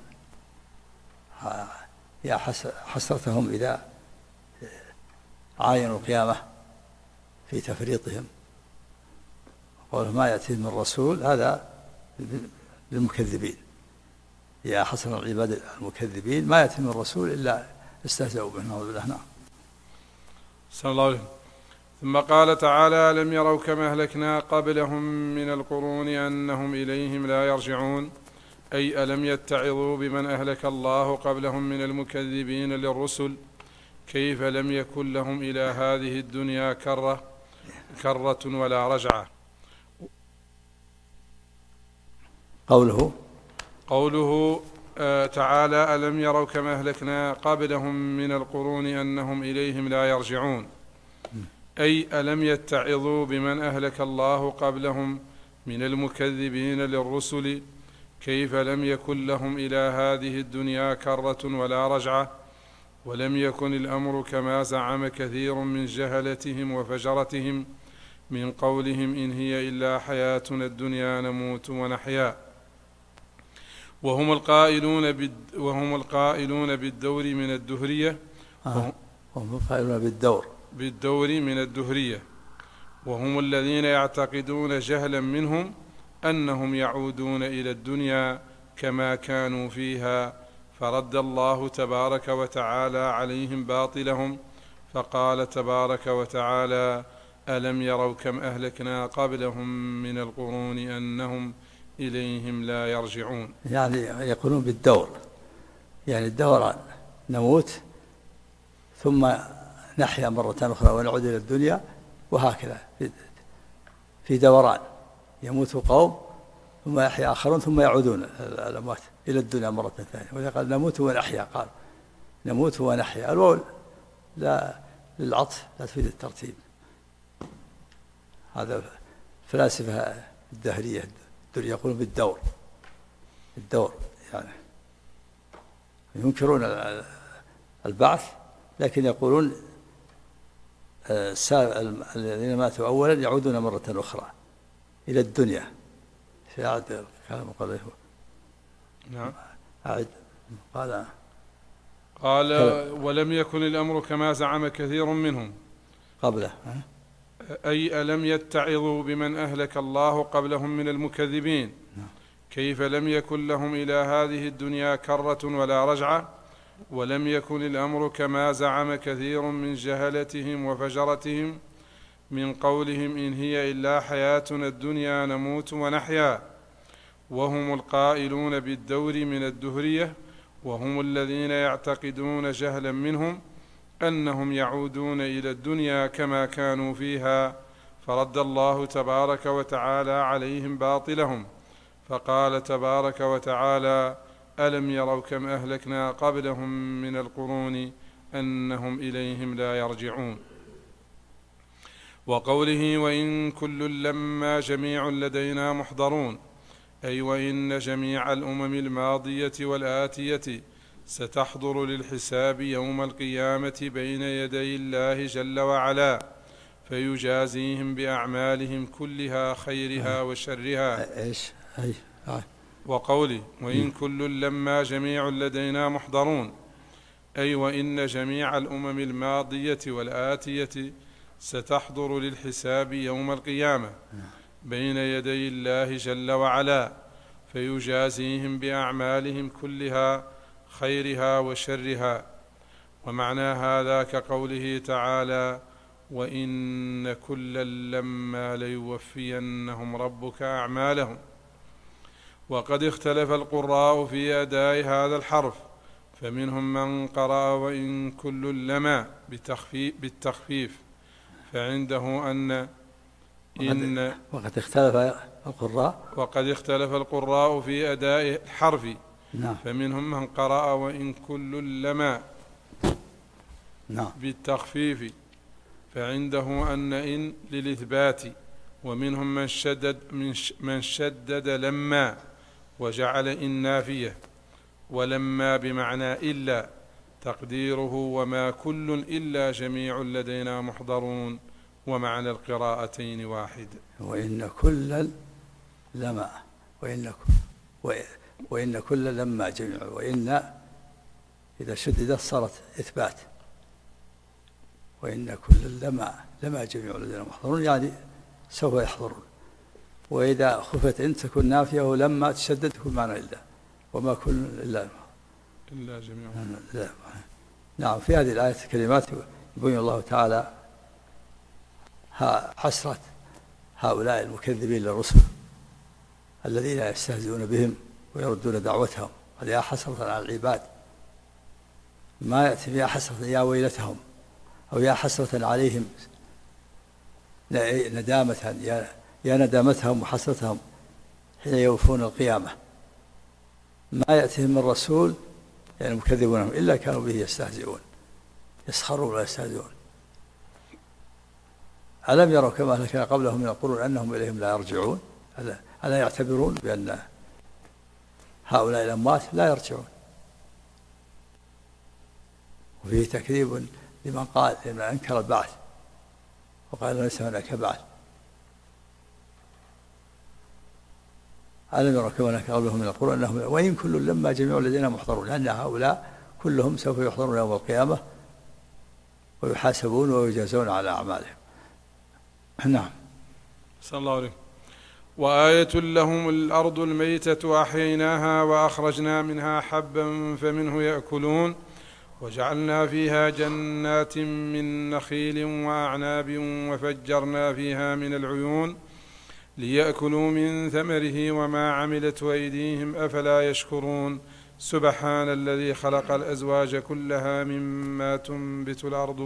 حسرتهم إذا عاينوا القيامة في تفريطهم. قوله ما يأتي من رسول هذا للمكذبين. يا حسرة العباد المكذبين ما يأتي من رسول إلا استهزأوا به. نعوذ بالله. نعم. صلى الله عليه وسلم. ثم قال تعالى: ألم يروا كما أهلكنا قبلهم من القرون أنهم إليهم لا يرجعون، أي ألم يتعظوا بمن أهلك الله قبلهم من المكذبين للرسل، كيف لم يكن لهم إلى هذه الدنيا كرة ولا رجعة. قوله تعالى: ألم يروا كما أهلكنا قبلهم من القرون أنهم إليهم لا يرجعون، أي ألم يتعظوا بمن أهلك الله قبلهم من المكذبين للرسل، كيف لم يكن لهم إلى هذه الدنيا كرة ولا رجعة، ولم يكن الأمر كما زعم كثير من جهلتهم وفجرتهم من قولهم إن هي إلا حياتنا الدنيا نموت ونحيا، وهم القائلون بالدور من الدهرية وهم القائلون بالدور من الدهرية، وهم الذين يعتقدون جهلا منهم أنهم يعودون إلى الدنيا كما كانوا فيها، فرد الله تبارك وتعالى عليهم باطلهم، فقال تبارك وتعالى ألم يروا كم أهلكنا قبلهم من القرون أنهم إليهم لا يرجعون. يعني يقولون بالدور، يعني الدوران، نموت ثم نحيا مرة أخرى ونعود إلى الدنيا، وهكذا في دوران، يموت قوم ثم يحيا آخرون ثم يعودون الأموات إلى الدنيا مرة ثانية. وإذا قال نموت ونحيا قال نموت ونحيا، الواو لا للعطف لا تفيد الترتيب. هذا فلاسفة الدهرية يقولون بالدور، الدور يعني ينكرون البعث، لكن يقولون الذين ماتوا أولا يعودون مرة أخرى إلى الدنيا. في عهد كلام قال نعم قال ولم يكن الأمر كما زعم كثير منهم قبله، أي ألم يتعظوا بمن أهلك الله قبلهم من المكذبين، كيف لم يكن لهم إلى هذه الدنيا كرة ولا رجعة. ولم يكن الأمر كما زعم كثير من جهلتهم وفجرتهم من قولهم إن هي إلا حياتنا الدنيا نموت ونحيا، وهم القائلون بالدور من الدهرية، وهم الذين يعتقدون جهلا منهم أنهم يعودون إلى الدنيا كما كانوا فيها، فرد الله تبارك وتعالى عليهم باطلهم، فقال تبارك وتعالى ألم يروا كم أهلكنا قبلهم من القرون أنهم إليهم لا يرجعون. وقوله وإن كل لما جميع لدينا محضرون، أي وإن جميع الأمم الماضية والآتية ستحضر للحساب يوم القيامة بين يدي الله جل وعلا، فيجازيهم بأعمالهم كلها خيرها وشرها. وقوله وإن كل لما جميع لدينا محضرون، أي وإن جميع الأمم الماضية والآتية ستحضر للحساب يوم القيامة بين يدي الله جل وعلا، فيجازيهم بأعمالهم كلها خيرها وشرها. ومعنى هذا كقوله تعالى وإن كلا لما ليوفينهم ربك أعمالهم. وقد اختلف القراء في أداء هذا الحرف، فمنهم من قرأ وإن كل لما بالتخفيف، فعنده أن وقد اختلف القراء في أداء الحرف، نعم. فمنهم من قرأ وإن كل لما نعم. بالتخفيف، فعنده أن إن للإثبات، ومنهم من شدد لما وجعل إن نافية، ولما بمعنى إلا، تقديره وما كل إلا جميع لدينا محضرون، ومعنى القراءتين واحد. وإن كل لما وإن كل لما جميع، وإن إذا شددت صارت إثبات، وإن كل لما جميع لدينا محضرون، يعني سوف يحضرون. وإذا خفت إن تكون نافية، ولما تشدد تكون معنى إلا، وما كل إلا جميع. نعم. في هذه الآية الكريمات يبين الله تعالى حسرة هؤلاء المكذبين للرسل الذين يستهزئون بهم ويردون دعوتهم. قال يا حسرة على العباد، ما يأتي يا حسرة يا ويلتهم أو يا حسرة عليهم، ندامة يا ندامتهم وحسرتهم حين يوفون القيامة. ما يأتيهم من رسول، يعني مكذبونهم، إلا كانوا به يستهزئون، يسخرون ويستهزئون. ألم يروا كما أهلكنا قبلهم من القرون أنهم إليهم لا يرجعون؟ ألا يعتبرون بأن هؤلاء الأموات لا يرجعون؟ وفيه تكذيب لمن قال لمن أنكر البعث وقال ليس هناك بعث. ألم يروا كما هناك قبلهم من القرون أنهم وإن كل لما جميع لدينا محضرون، لأن هؤلاء كلهم سوف يحضرون يوم القيامة ويحاسبون ويجازون على أعمالهم. نعم. صلى الله عليه. وآية لهم الأرض الميتة أحييناها وأخرجنا منها حبا فمنه يأكلون وجعلنا فيها جنات من نخيل وأعناب وفجرنا فيها من العيون ليأكلوا من ثمره وما عملت أيديهم أفلا يشكرون. سبحان الذي خلق الأزواج كلها مما تنبت الأرض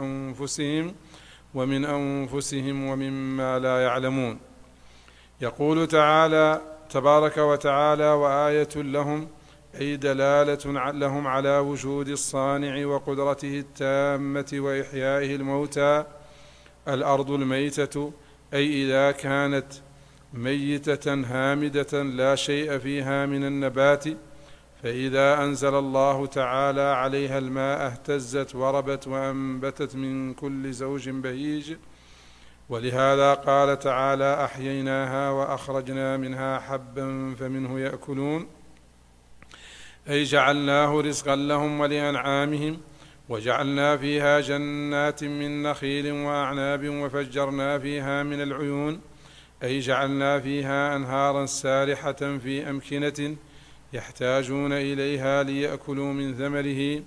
ومن أنفسهم ومما لا يعلمون. يقول تعالى تبارك وتعالى: وآية لهم أي دلالة لهم على وجود الصانع وقدرته التامة وإحيائه الموتى. الأرض الميتة أي إذا كانت ميتة هامدة لا شيء فيها من النبات، فإذا أنزل الله تعالى عليها الماء اهتزت وربت وأنبتت من كل زوج بهيج. ولهذا قال تعالى: أحييناها وأخرجنا منها حبا فمنه يأكلون، أي جعلناه رزقا لهم ولأنعامهم. وجعلنا فيها جنات من نخيل وأعناب وفجرنا فيها من العيون، أي جعلنا فيها أنهارا سارحة في أمكنة يحتاجون إليها ليأكلوا من ثمره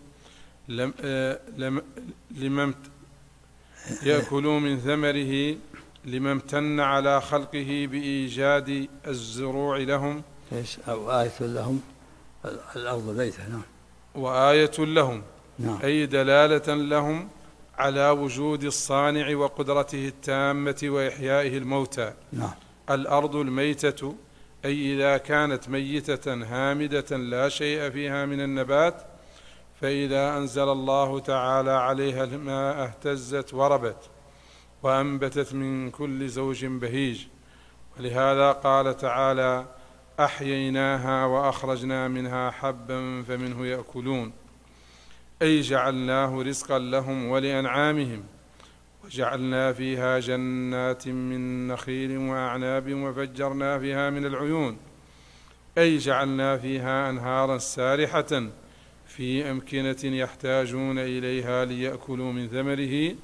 يأكلوا من ثمره لما امتن على خلقه بإيجاد الزروع لهم. وآية لهم الأرض الميتة. نعم. وآية لهم نعم. أي دلالة لهم على وجود الصانع وقدرته التامة وإحيائه الموتى. نعم. الأرض الميتة أي إذا كانت ميتة هامدة لا شيء فيها من النبات، فإذا أنزل الله تعالى عليها الماء اهتزت وربت وأنبتت من كل زوج بهيج. ولهذا قال تعالى: أحييناها وأخرجنا منها حبا فمنه يأكلون، أي جعلناه رزقا لهم ولأنعامهم. وجعلنا فيها جنات من نخيل وأعناب وفجرنا فيها من العيون، أي جعلنا فيها أنهارا سارحة في أمكنة يحتاجون إليها ليأكلوا من ثمره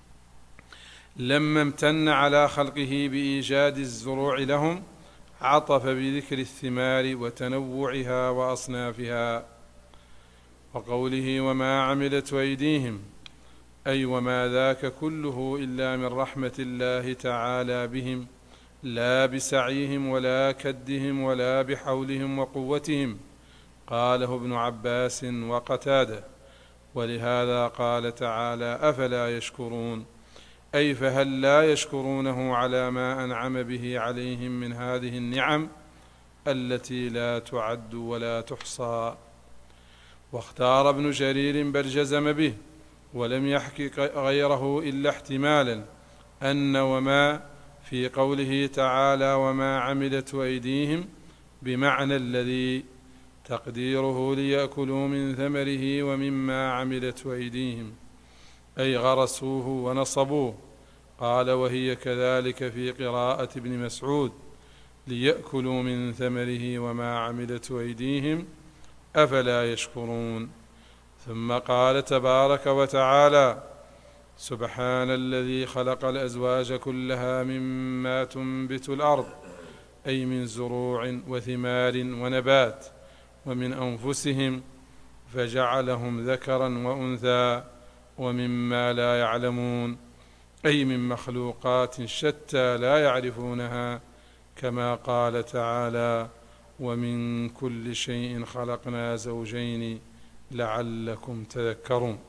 لما امتن على خلقه بإيجاد الزروع لهم. عطف بذكر الثمار وتنوعها وأصنافها. وقوله: وما عملت أيديهم، أي وما ذاك كله إلا من رحمة الله تعالى بهم، لا بسعيهم ولا كدهم ولا بحولهم وقوتهم. قاله ابن عباس وقتادة. ولهذا قال تعالى: أفلا يشكرون، أي فهل لا يشكرونه على ما أنعم به عليهم من هذه النعم التي لا تعد ولا تحصى. واختار ابن جرير بل جزم به ولم يحكي غيره إلا احتمالا أن وما في قوله تعالى: وما عملت أيديهم بمعنى الذي تقديره ليأكلوا من ثمره ومما عملت أيديهم، أي غرسوه ونصبوه. قال: وهي كذلك في قراءة ابن مسعود: ليأكلوا من ثمره وما عملت أيديهم أفلا يشكرون. ثم قال تبارك وتعالى: سبحان الذي خلق الأزواج كلها مما تنبت الأرض، أي من زروع وثمار ونبات، ومن أنفسهم، فجعلهم ذكرا وأنثى، ومما لا يعلمون، أي من مخلوقات شتى لا يعرفونها، كما قال تعالى: ومن كل شيء خلقنا زوجين لعلكم تذكرون.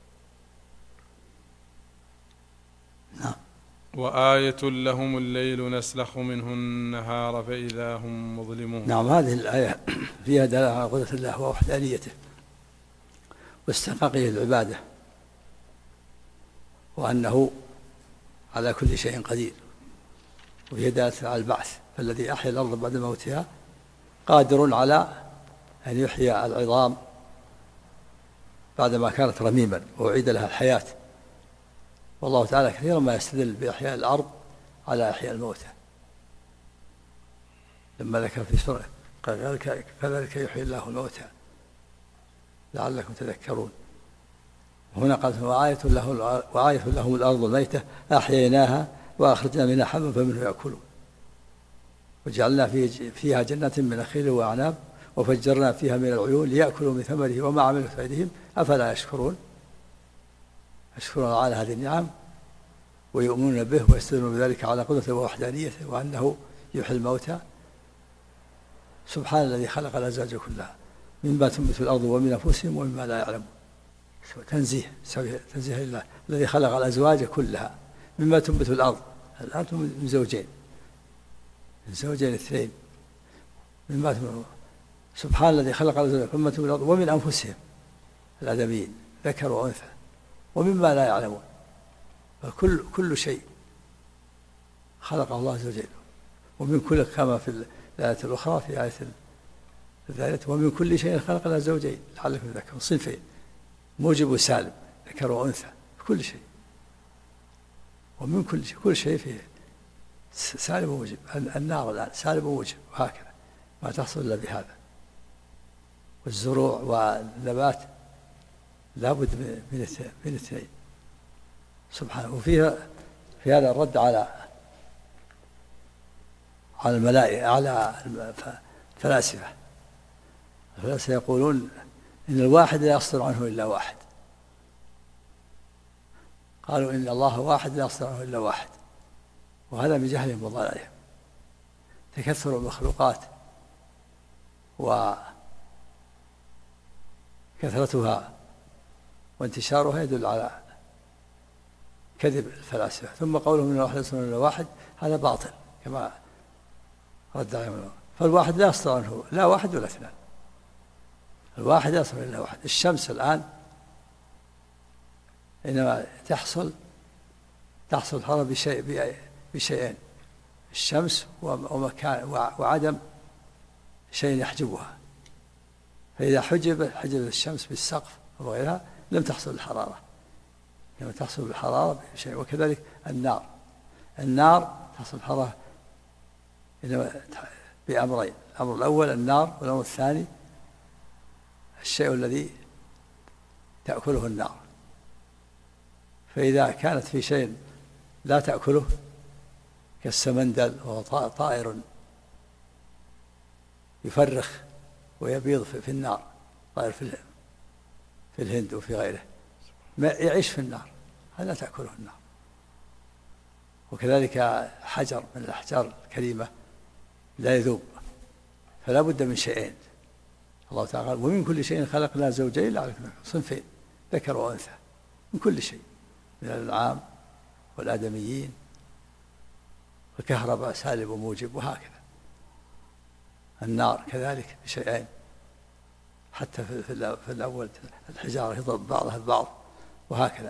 وآية لهم الليل نسلخ منه النهار فإذا هم مظلمون. نعم. هذه الآية فيها دلالة على قدرة الله ووحدانيته واستحقاقه العبادة، وأنه على كل شيء قدير، وهي دلالة على البعث، فالذي أحيا الأرض بعد موتها قادر على أن يحيي العظام بعدما كانت رميما وأعيد لها الحياة. والله تعالى كثيرا ما يستدل بإحياء الأرض على إحياء الموتى، لما ذكر في سورة قال كذلك يحيي الله الموتى لعلكم تذكرون. وهنا قال وآية لهم الأرض الميتة أحييناها وأخرجنا منها حبا فمنه يأكلون وجعلنا فيها جنات من نخيل وأعناب وفجرنا فيها من العيون ليأكلوا من ثمره وما عملت أيديهم أفلا يشكرون على هذه النعم ويؤمنون به ويستدلون بذلك على قدرته ووحدانيته وأنه يحيي الموتى. سبحان الذي خلق الأزواج كلها مما تنبت الأرض ومن أنفسهم ومما لا يعلمون. تنزيه لله الذي خلق الأزواج كلها مما تنبت الأرض من زوجين اثنين سبحان الذي خلق الأزواج مما تنبت الأرض ومن أنفسهم الآدميين ذكر وأنثى ومما لا يعلمون. فكل شيء خلقه الله عز وجل ومن كل كما في الآية الأخرى في آية الثالثة ومن كل شيء خلقنا زوجين لعلكم تذكرون صنفين موجب وسالب ذكر وأنثى في كل شيء ومن كل شيء فيه سالب وموجب. النار الآن سالب وموجب وهكذا ما تحصل إلا بهذا. والزروع والنبات لابد من اثنين سبحانه. وفيها في هذا الرد على الملائكة على الفلاسفة يقولون إن الواحد لا يصدر عنه إلا واحد. قالوا إن الله واحد لا يصدر عنه إلا واحد وهذا من جهلهم وضلالهم. تكثر المخلوقات وكثرتها وانتشارها يدل على كذب الفلاسفة. ثم قولهم إن الواحد يصدر إلا واحد هذا باطل كما رد عليهم. فالواحد لا يصدر عنه لا واحد ولا اثنان، الواحد يصدر إلا واحد. الشمس الآن إنما تحصل الحرارة بشيئين الشمس ومكان وعدم شيء يحجبها. فإذا حجب الشمس بالسقف وغيرها لم تحصل الحرارة لما تحصل الحرارة بشيء. وكذلك النار تحصل الحرارة بأمرين، الأمر الأول النار والأمر الثاني الشيء الذي تأكله النار. فإذا كانت في شيء لا تأكله كالسمندل وهو طائر يفرخ ويبيض في النار، طائر في الهند وفي غيره ما يعيش في النار هذا تأكله النار. وكذلك حجر من الأحجار الكريمة لا يذوب فلا بد من شيئين. الله تعالى قال ومن كل شيء خلقنا زوجين لعلكم صنفين ذكر وأنثى من كل شيء من الأنعام والآدميين والكهرباء سالب وموجب وهكذا. النار كذلك بشيئين حتى في الأول الحجارة يضرب بعضها البعض وهكذا.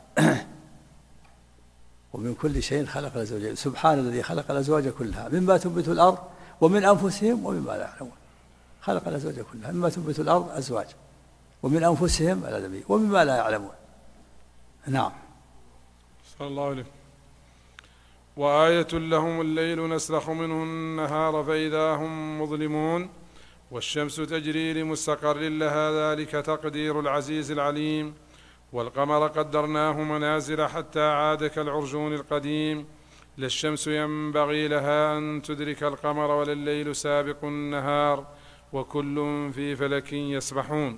ومن كل شيء خلق الزوجين. سبحان الذي خلق الأزواج كلها مما تنبت الأرض ومن أنفسهم ومما لا يعلمون. خلق الأزواج كلها مما تنبت الأرض أزواج ومن أنفسهم الآدميين ومما لا يعلمون. نعم. صلى الله عليه. وآية لهم الليل نسلخ منه النهار فإذا هم مظلمون والشمس تجري لمستقر لها ذلك تقدير العزيز العليم. والقمر قدرناه منازل حتى عاد كالعرجون القديم. لا الشمس ينبغي لها أن تدرك القمر ولا الليل سابق النهار وكل في فلك يسبحون.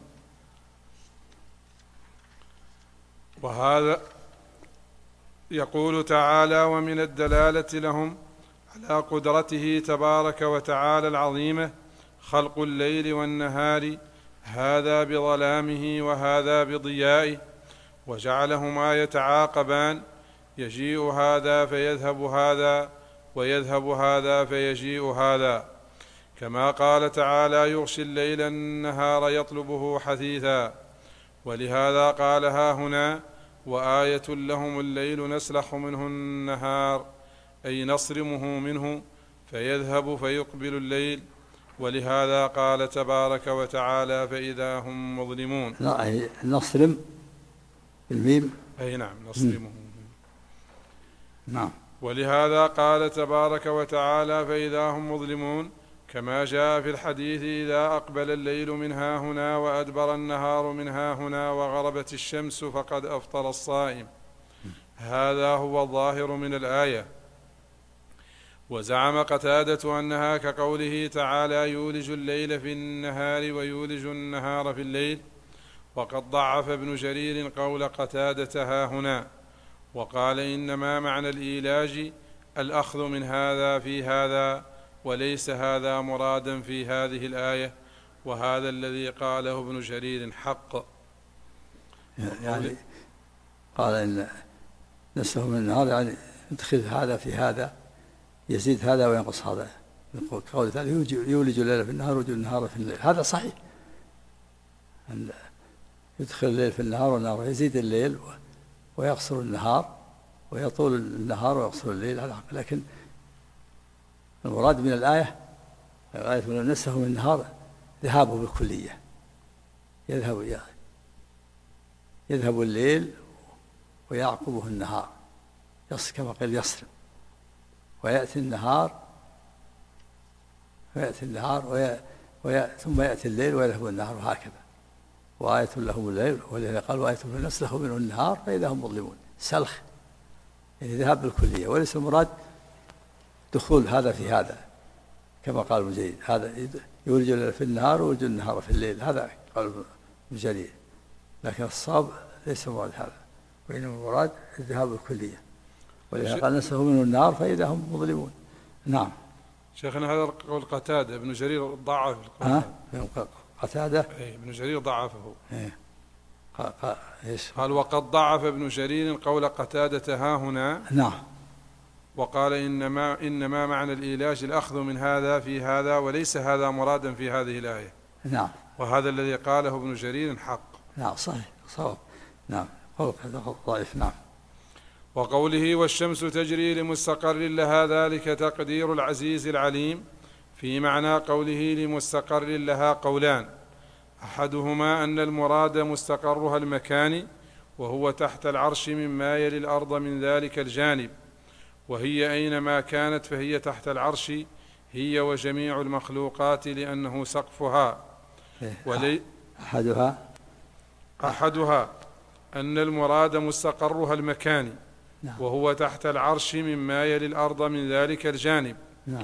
وهذا يقول تعالى ومن الدلالة لهم على قدرته تبارك وتعالى العظيمة خلق الليل والنهار هذا بظلامه وهذا بضيائه وجعلهما يتعاقبان يجيء هذا فيذهب هذا ويذهب هذا فيجيء هذا كما قال تعالى يغشي الليل النهار يطلبه حثيثا. ولهذا قال ها هنا وآية لهم الليل نسلخ منه النهار أي نصرمه منه فيذهب فيقبل الليل. ولهذا قال تبارك وتعالى فإذا هم مظلمون. نصرم بالميم. أي نعم نصرمه. نعم. ولهذا قال تبارك وتعالى فإذا هم مظلمون، كما جاء في الحديث إذا أقبل الليل من ها هنا وأدبر النهار من ها هنا وغربت الشمس فقد أفطر الصائم. هذا هو الظاهر من الآية. وزعم قتادة أنها كقوله تعالى يولج الليل في النهار ويولج النهار في الليل. وقد ضعف ابن جرير قول قتادة ها هنا، وقال إنما معنى الإيلاج الأخذ من هذا في هذا، وليس هذا مرادا في هذه الآية، وهذا الذي قاله ابن جرير حق. يعني قال إن نسله من النهار يعني يدخل هذا في هذا، يزيد هذا وينقص هذا. قول تعالى يولج الليل في النهار ويولج النهار في الليل، هذا صحيح أن يدخل الليل في النهار والنهار، يزيد الليل ويقصر النهار، ويطول النهار ويقصر الليل، هذا حق. لكن المراد من الآية من نسه من النهار ذهابه بالكلية، يذهب الليل ويعقبه النهار، كما قيل يصرم، ويأتي النهار ثم يأتي الليل ويذهب النهار، وهكذا. وآية لهم الليل والذين قالوا آية نسلخ منه النهار فإذا هم مظلمون، سلخ يعني ذهاب بالكلية، وليس المراد دخول هذا في هذا كما قال ابن جرير، هذا يولج الليل في النهار ويولج النهار في الليل، هذا قال ابن جرير. لكن الصواب ليس المراد هذا، وإنما المراد الذهاب بالكلية، ولذا قال نسلخ منه النهار فإذا هم مظلمون. نعم. شيخنا هذا قول قتادة، ابن جرير ضعف قتادة ابن جرير ضعفه. إيش؟ قال وقد ضعف ابن جرير قول قتادة ها هنا. نعم. وقال إنما معنى الإيلاج الأخذ من هذا في هذا، وليس هذا مرادا في هذه الآية. نعم. وهذا الذي قاله ابن جرير حق. نعم صحيح صواب. نعم قول ضعيف. نعم. وقوله والشمس تجري لمستقر لها ذلك تقدير العزيز العليم، في معنى قوله لمستقر لها قولان، أحدهما أن المراد مستقرها المكاني، وهو تحت العرش مما يلي الأرض من ذلك الجانب، وهي أينما كانت فهي تحت العرش هي وجميع المخلوقات لأنه سقفها. أحدها أن المراد مستقرها المكاني، وهو تحت العرش مما يلي الأرض من ذلك الجانب،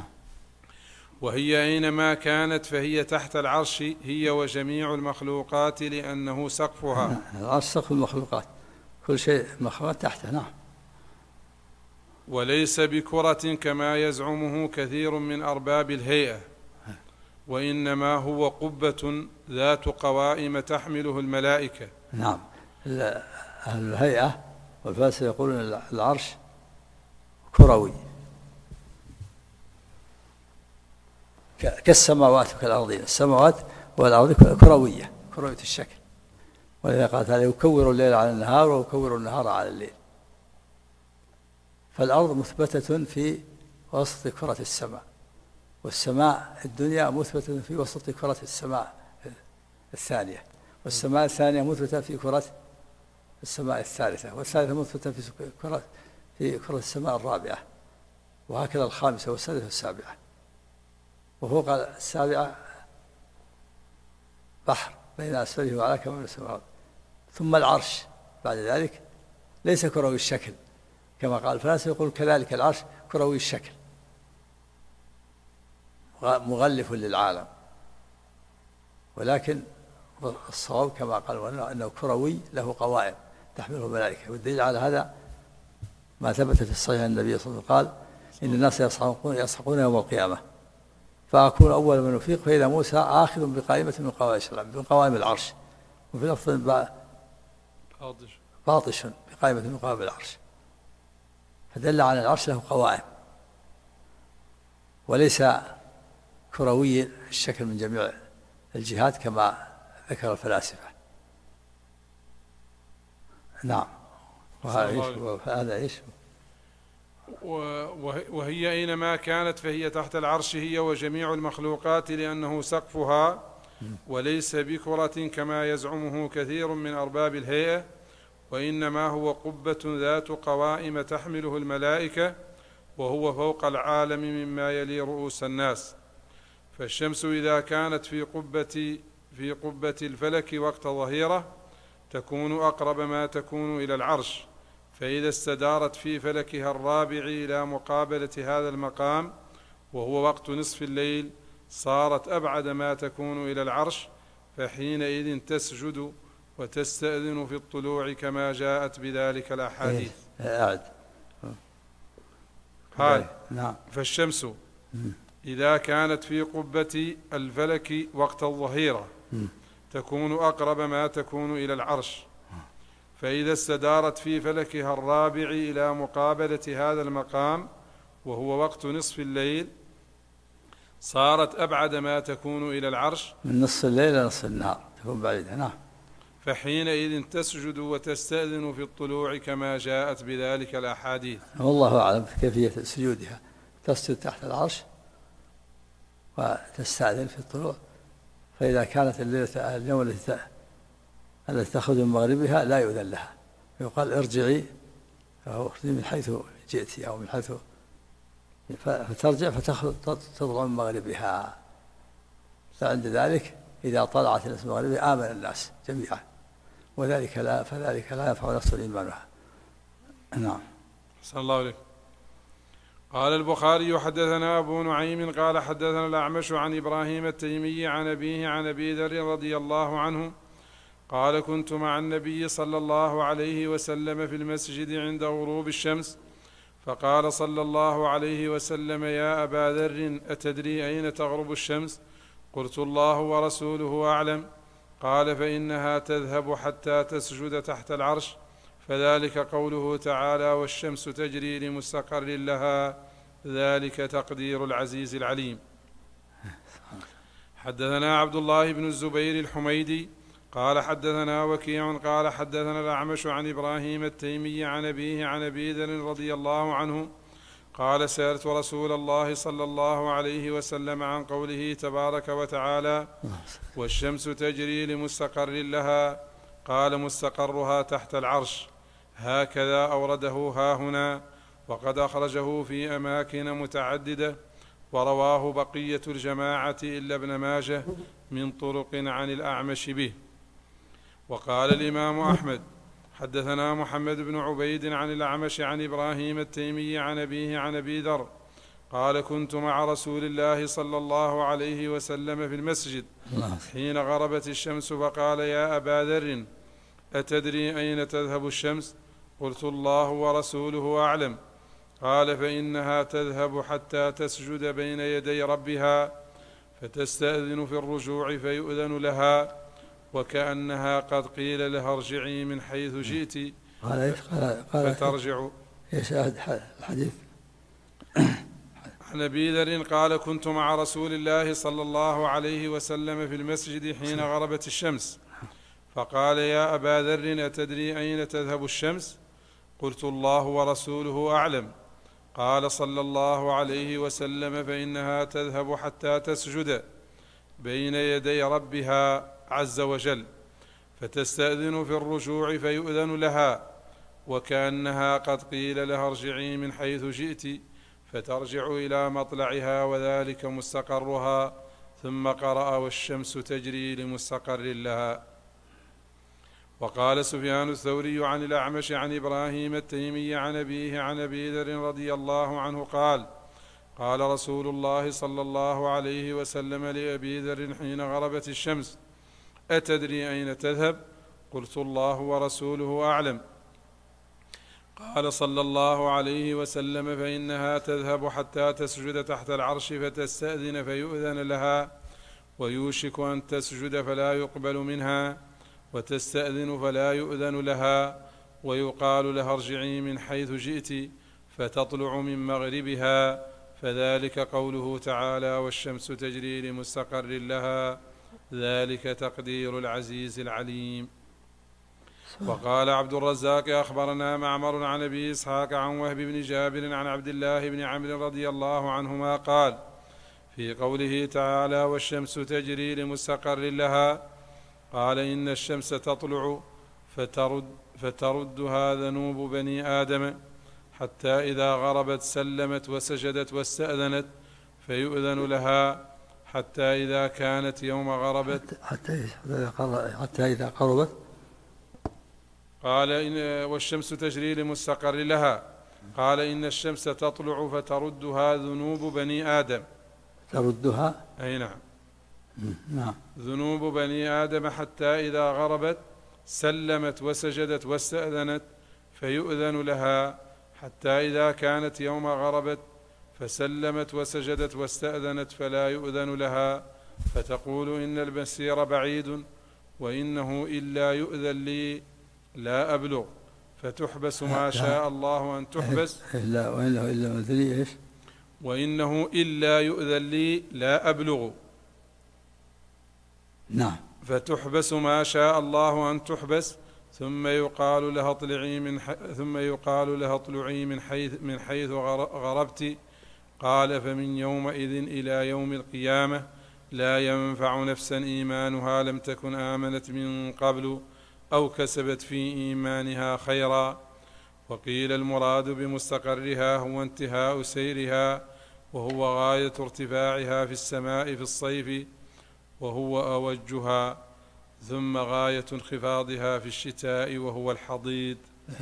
وهي أينما كانت فهي تحت العرش هي وجميع المخلوقات لأنه سقفها. العرش سقف المخلوقات، كل شيء مخلوقات تحته. نعم. وليس بكرة كما يزعمه كثير من أرباب الهيئة، وإنما هو قبة ذات قوائم تحمله الملائكة. نعم. أهل الهيئة والفلاسفة يقولون العرش كروي كالسماوات وكالأرضين، السماوات والأرض كروية الشكل، ولذا قال تعالى يكور الليل على النهار ويكور النهار على الليل. فالأرض مثبتة في وسط كرة السماء، والسماء الدنيا مثبتة في وسط كرة السماء الثانية، والسماء الثانية مثبتة في كرة السماء الثالثة، والثالثة مثبتة في كرة السماء الرابعة، وهكذا الخامسة والسادسة والسابعة، وفوق السابعة بحر بين أسفله وأعلاه كما بين السماء والأرض. ثم العرش بعد ذلك ليس كروي الشكل كما قال الفلاسفة، يقول كذلك العرش كروي الشكل مغلف للعالم، ولكن الصواب كما قال أنه كروي له قوائم تحمله الملائكة. والدليل على هذا ما ثبت في الصحيح عن النبي صلى الله عليه وسلم قال إن الناس يصحقون يوم القيامة فأكون أول من أفيق فإذا موسى آخذ بقائمة من قوائم السلام من قوائم العرش، وفي لفظ باطش بقائمة من قوائم العرش، فدل على العرش له قوائم وليس كروي الشكل من جميع الجهات كما ذكر الفلاسفة. نعم. وهذا إيش؟ وهي أينما كانت فهي تحت العرش هي وجميع المخلوقات لأنه سقفها، وليس بكرة كما يزعمه كثير من أرباب الهيئة، وإنما هو قبة ذات قوائم تحمله الملائكة، وهو فوق العالم مما يلي رؤوس الناس. فالشمس إذا كانت في قبة الفلك وقت ظهيرة تكون أقرب ما تكون إلى العرش، فإذا استدارت في فلكها الرابع إلى مقابلة هذا المقام وهو وقت نصف الليل صارت أبعد ما تكون إلى العرش، فحينئذ تسجد وتستأذن في الطلوع كما جاءت بذلك الأحاديث. قال: نعم. فالشمس إذا كانت في قبة الفلك وقت الظهيرة تكون أقرب ما تكون إلى العرش، فإذا استدارت في فلكها الرابع إلى مقابلة هذا المقام وهو وقت نصف الليل صارت أبعد ما تكون إلى العرش، من نصف الليل إلى نصف النهار تكون بعيدة. نعم. فحينئذ تسجد وتستأذن في الطلوع كما جاءت بذلك الأحاديث. والله أعلم كيفية سجودها. تسجد تحت العرش وتستأذن في الطلوع، فإذا كانت اليوم التي تخرج من مغربها لا يؤذن لها، يقال ارجعي فاخرجي من حيث جئت أو من حيث، فترجع فتطلع من مغربها. فعند ذلك إذا طلعت الناس من مغربها آمن الناس جميعا، فذلك لا ينفع نفس إيمانها. نعم. صلى الله عليه. قال البخاري: حدثنا أبو نعيم قال حدثنا الأعمش عن إبراهيم التيمي عن أبيه عن أبي ذر رضي الله عنه قال: كنت مع النبي صلى الله عليه وسلم في المسجد عند غروب الشمس، فقال صلى الله عليه وسلم: يا أبا ذر أتدري أين تغرب الشمس؟ قلت: الله ورسوله أعلم. قال: فإنها تذهب حتى تسجد تحت العرش، فذلك قوله تعالى: والشمس تجري لمستقر لها، ذلك تقدير العزيز العليم. حدثنا عبد الله بن الزبير الحميدي قال حدثنا وكيع قال حدثنا الأعمش عن إبراهيم التيمي عن أبيه عن أبي ذر رضي الله عنه قال: سألت رسول الله صلى الله عليه وسلم عن قوله تبارك وتعالى: والشمس تجري لمستقر لها، قال: مستقرها تحت العرش. هكذا أورده هاهنا، وقد أخرجه في أماكن متعددة، ورواه بقية الجماعة إلا ابن ماجه من طرق عن الأعمش به. وقال الإمام أحمد: حدثنا محمد بن عبيد عن الأعمش عن إبراهيم التيمي عن أبيه عن أبي ذر قال: كنت مع رسول الله صلى الله عليه وسلم في المسجد حين غربت الشمس، فقال: يا أبا ذر أتدري أين تذهب الشمس؟ قلت: الله ورسوله أعلم. قال: فإنها تذهب حتى تسجد بين يدي ربها، فتستأذن في الرجوع فيؤذن لها، وكأنها قد قيل لها ارجعي من حيث جئت فترجع. يشاهد الحديث عن أبي ذر قال: كنت مع رسول الله صلى الله عليه وسلم في المسجد حين غربت الشمس، فقال: يا أبا ذر أتدري أين تذهب الشمس؟ قلت: الله ورسوله أعلم. قال صلى الله عليه وسلم: فإنها تذهب حتى تسجد بين يدي ربها عز وجل، فتستأذن في الرجوع فيؤذن لها، وكأنها قد قيل لها ارجعي من حيث جئت، فترجع إلى مطلعها، وذلك مستقرها. ثم قرأ: والشمس تجري لمستقر لها. وقال سفيان الثوري عن الأعمش عن إبراهيم التيمي عن أبيه عن أبي ذر رضي الله عنه قال: قال رسول الله صلى الله عليه وسلم لأبي ذر حين غربت الشمس: أتدري أين تذهب؟ قلت: الله ورسوله أعلم. قال صلى الله عليه وسلم: فإنها تذهب حتى تسجد تحت العرش، فتستأذن فيؤذن لها، ويوشك أن تسجد فلا يقبل منها، وتستأذن فلا يؤذن لها، ويقال لها ارجعي من حيث جئت، فتطلع من مغربها، فذلك قوله تعالى: والشمس تجري لمستقر لها، ذلك تقدير العزيز العليم. وقال عبد الرزاق: أخبرنا معمر عن أبي إسحاق عن وهب بن جابر عن عبد الله بن عمرو رضي الله عنهما قال: في قوله تعالى: والشمس تجري لمستقر لها، قال: إن الشمس تطلع فتردها ذنوب بني آدم حتى إذا غربت سلمت وسجدت واستأذنت فيؤذن لها حتى إذا كانت يوم غربت حتى إذا قربت. قال والشمس تجري لمستقر لها. قال إن الشمس تطلع فتردها ذنوب بني آدم. تردها أي نعم. نعم. ذنوب بني آدم حتى إذا غربت سلمت وسجدت واستأذنت فيؤذن لها حتى إذا كانت يوم غربت فسلمت وسجدت واستأذنت فلا يؤذن لها فتقول إن المسير بعيد وإنه إلا يؤذن لي لا أبلغ فتحبس ما شاء الله أن تحبس. وإنه إلا يؤذن لي لا أبلغ. نعم. فتحبس ما شاء الله أن تحبس ثم يقال لها اطلعي من حيث غربت. قال فمن يومئذ إلى يوم القيامة لا ينفع نفسا إيمانها لم تكن آمنت من قبل أو كسبت في إيمانها خيرا. وقيل المراد بمستقرها هو انتهاء سيرها وهو غاية ارتفاعها في السماء في الصيف وهو أوجها، ثم غاية انخفاضها في الشتاء وهو الحضيض.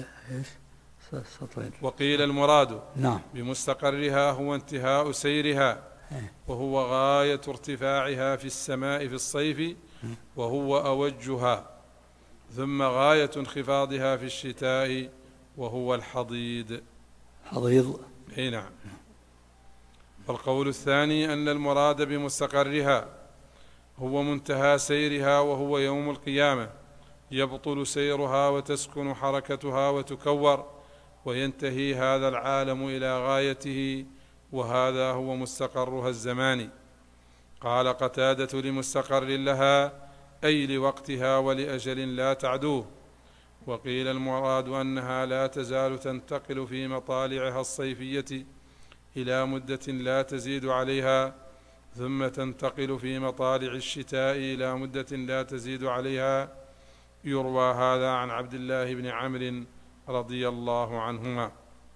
وقيل المراد بمستقرها هو انتهاء سيرها وهو غاية ارتفاعها في السماء في الصيف وهو أوجها، ثم غاية انخفاضها في الشتاء وهو الحضيض. حضيض. أي نعم. والقول الثاني أن المراد بمستقرها هو منتهى سيرها وهو يوم القيامة، يبطل سيرها وتسكن حركتها وتكور وينتهي هذا العالم إلى غايته، وهذا هو مستقرها الزماني. قال قتادة لمستقر لها أي لوقتها ولأجل لا تعدوه. وقيل المراد أنها لا تزال تنتقل في مطالعها الصيفية إلى مدة لا تزيد عليها، ثم تنتقل في مطالع الشتاء إلى مدة لا تزيد عليها. يروى هذا عن عبد الله بن عمرو رضي الله عنهما.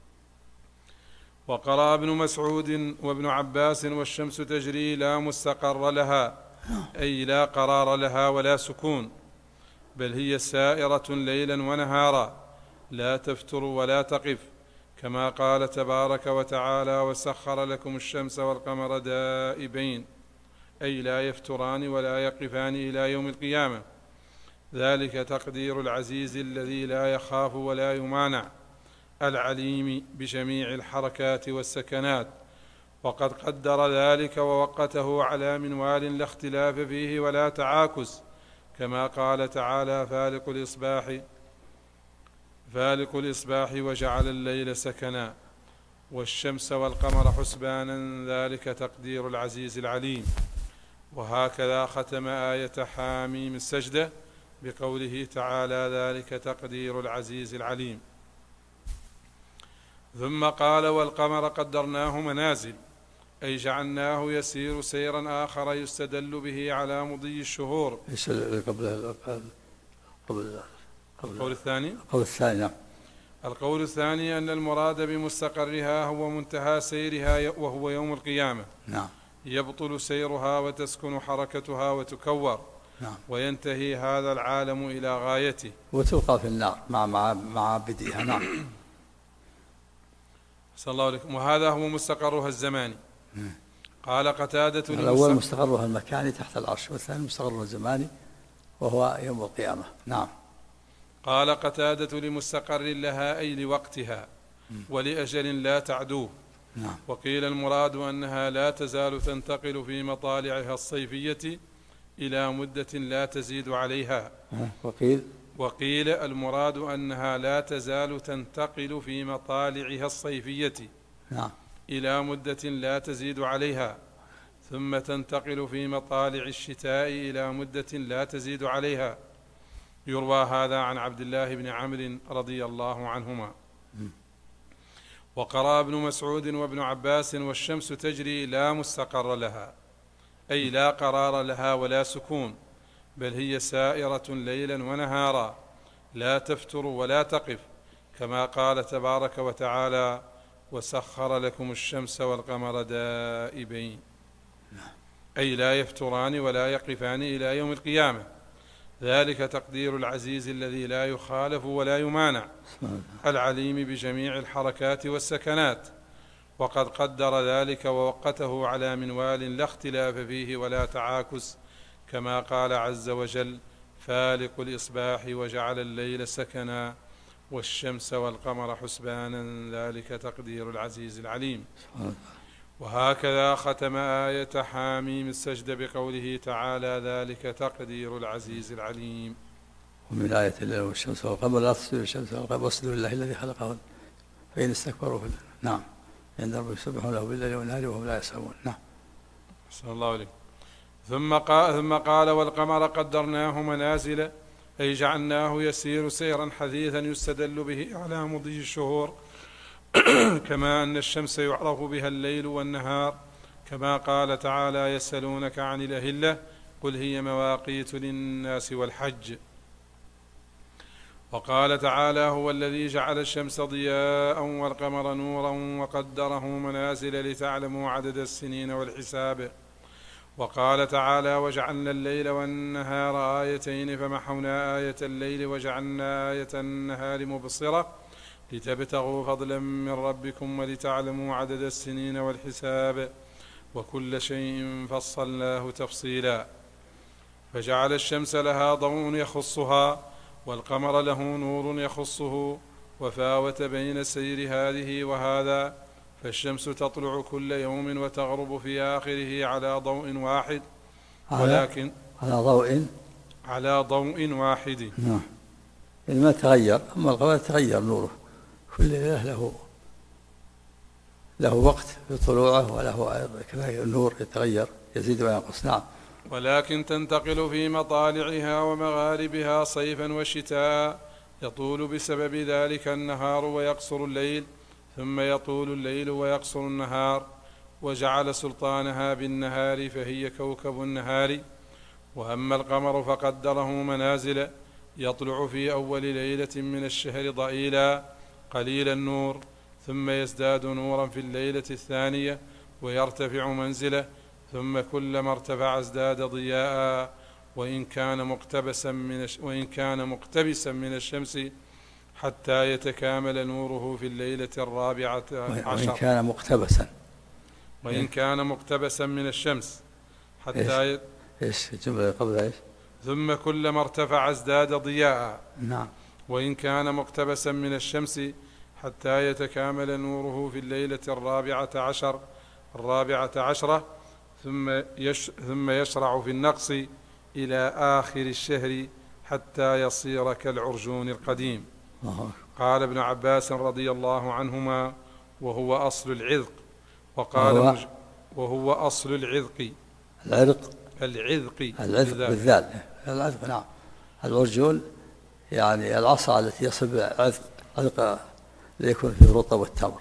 وقرأ ابن مسعود وابن عباس والشمس تجري لا مستقر لها، أي لا قرار لها ولا سكون، بل هي سائرة ليلا ونهارا لا تفتر ولا تقف، كما قال تبارك وتعالى وسخر لكم الشمس والقمر دائبين، أي لا يفتران ولا يقفان إلى يوم القيامة. ذلك تقدير العزيز الذي لا يخاف ولا يمانع، العليم بجميع الحركات والسكنات. وقد قدر ذلك ووقته على منوال لا اختلاف فيه ولا تعاكس، كما قال تعالى فالق الإصباح وجعل الليل سكنا والشمس والقمر حسبانا، ذلك تقدير العزيز العليم. وهكذا ختم آية حاميم السجدة بقوله تعالى ذلك تقدير العزيز العليم. ثم قال والقمر قدرناه منازل، أي جعلناه يسير سيرا آخر يستدل به على مضي الشهور. القول الثاني نعم. القول الثاني أن المراد بمستقرها هو منتهى سيرها وهو يوم القيامة. نعم. يبطل سيرها وتسكن حركتها وتكور. نعم. وينتهي هذا العالم إلى غايته وتلقى في النار مع بدئها. نعم. صلى الله عليكم. وهذا هو مستقرها الزماني. قال قتادة الأول مستقرها المكاني تحت العرش، والثاني مستقرها الزماني وهو يوم القيامة. نعم. قال قتادة لمستقر لها أي لوقتها ولأجل لا تعدوه. نعم. وقيل المراد أنها لا تزال تنتقل في مطالعها الصيفية إلى مدة لا تزيد عليها. وقيل المراد أنها لا تزال تنتقل في مطالعها الصيفية نعم. إلى مدة لا تزيد عليها، ثم تنتقل في مطالع الشتاء إلى مدة لا تزيد عليها. يروى هذا عن عبد الله بن عمرو رضي الله عنهما. وقرأ ابن مسعود وابن عباس والشمس تجري لا مستقر لها، أي لا قرار لها ولا سكون، بل هي سائرة ليلا ونهارا لا تفتر ولا تقف، كما قال تبارك وتعالى: وسخر لكم الشمس والقمر دائبين، أي لا يفتران ولا يقفان إلى يوم القيامة. ذلك تقدير العزيز الذي لا يخالف ولا يمانع، العليم بجميع الحركات والسكنات. وقد قدر ذلك ووقته على منوال لا اختلاف فيه ولا تعاكس، كما قال عز وجل: فالق الإصباح وجعل الليل سكنا والشمس والقمر حسبانا، ذلك تقدير العزيز العليم. وهكذا ختم آية حاميم السجدة بقوله تعالى: ذلك تقدير العزيز العليم. ومن آية الليل والشمس والقمر لا تسجدوا للشمس والقمر واسجدوا لله الذي خلقهن فإن استكبروا نعم عند ربهم يسبحون له بالليل والنهار وهم لا يسأمون. نعم. صلى الله عليه. ثم قال: والقمر قدرناه منازل، أي جعلناه يسير سيرا حثيثا يستدل به على مضي الشهور، كما أن الشمس يعرف بها الليل والنهار، كما قال تعالى: يسألونك عن الأهلة قل هي مواقيت للناس والحج. وقال تعالى: هو الذي جعل الشمس ضياء والقمر نورا وقدره منازل لتعلموا عدد السنين والحساب. وقال تعالى: وجعلنا الليل والنهار آيتين فمحونا آية الليل وجعلنا آية النهار مبصرة لتبتغوا فضلا من ربكم ولتعلموا عدد السنين والحساب، وكل شيء فصلناه تفصيلا. فجعل الشمس لها ضوء يخصها والقمر له نور يخصه، وفاوت بين سير هذه وهذا، فالشمس تطلع كل يوم وتغرب في آخره على ضوء واحد، ولكن على ضوء واحد. نعم. يعني ما تغير، أما القمر تغير نوره، كل ليلة له وقت في طلوعه وله كذلك النور يتغير يزيد وينقص. نعم. ولكن تنتقل في مطالعها ومغاربها صيفا وشتاء، يطول بسبب ذلك النهار ويقصر الليل، ثم يطول الليل ويقصر النهار، وجعل سلطانها بالنهار فهي كوكب النهار. وأما القمر فقدره منازل، يطلع في أول ليلة من الشهر ضئيلا قليل النور، ثم يزداد نورا في الليلة الثانية ويرتفع منزله، ثم كلما ارتفع ازداد ضياء، وإن كان مقتبسا من الشمس حتى يتكامل نوره في الليلة الرابعة عشر. وإن كان مقتبسا من الشمس حتى إيش الجملة قبل إيش؟ ثم كلما ارتفع ازداد ضياء. نعم. وإن كان مقتبسا من الشمس حتى يتكامل نوره في الليلة الرابعة عشرة، ثم يشرع في النقص إلى آخر الشهر حتى يصير كالعرجون القديم. قال ابن عباس رضي الله عنهما: وهو أصل العذق. وقال وهو أصل العذق. العذق بالذال. العذق. نعم. العرجون يعني العصا التي يصل بها عذق ليكون فيه الرطب والتمر،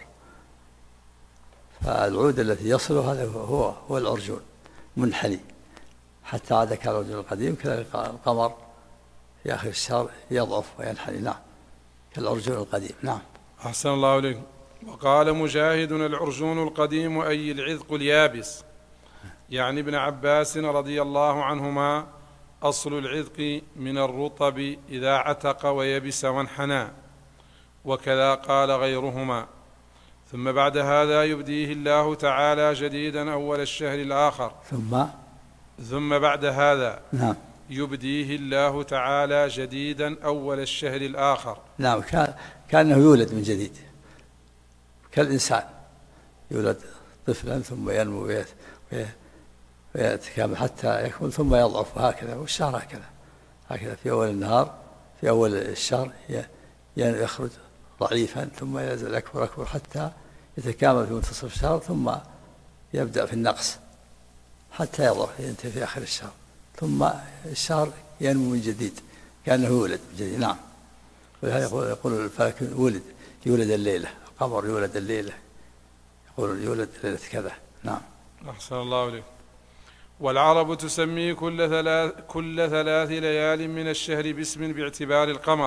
فالعود الذي يصله هذا هو العرجون منحني حتى عاد كالعرجون القديم. كذلك القمر في آخر الشهر يضعف وينحني. نعم. كالعرجون القديم. نعم. أحسن الله عليكم. وقال مجاهد: العرجون القديم أي العذق اليابس، يعني ابن عباس رضي الله عنهما: أصل العذق من الرطب إذا عتق ويبس وانحنى. وكذا قال غيرهما. ثم بعد هذا يبديه الله تعالى جديدا أول الشهر الآخر. ثم بعد هذا نعم يبديه الله تعالى جديدا أول الشهر الآخر. نعم. كأنه يولد من جديد كالإنسان، يولد طفلا ثم ينمو ويتكامل حتى يكمل ثم يضعف، وهكذا. والشهر هكذا في أول النهار في أول الشهر يخرج ضعيفا ثم ينزل أكبر حتى يتكامل في منتصف الشهر، ثم يبدأ في النقص حتى يضعف ينتهي في آخر الشهر، ثم الشهر ينمو من جديد كأنه يولد من جديد. نعم. ولهذا يقول الفلك يولد الليلة، القمر يولد الليلة، يقول يولد ليلة كذا. نعم. أحسن الله عليك. والعرب تسمي كل ثلاث ليال من الشهر باسم باعتبار القمر،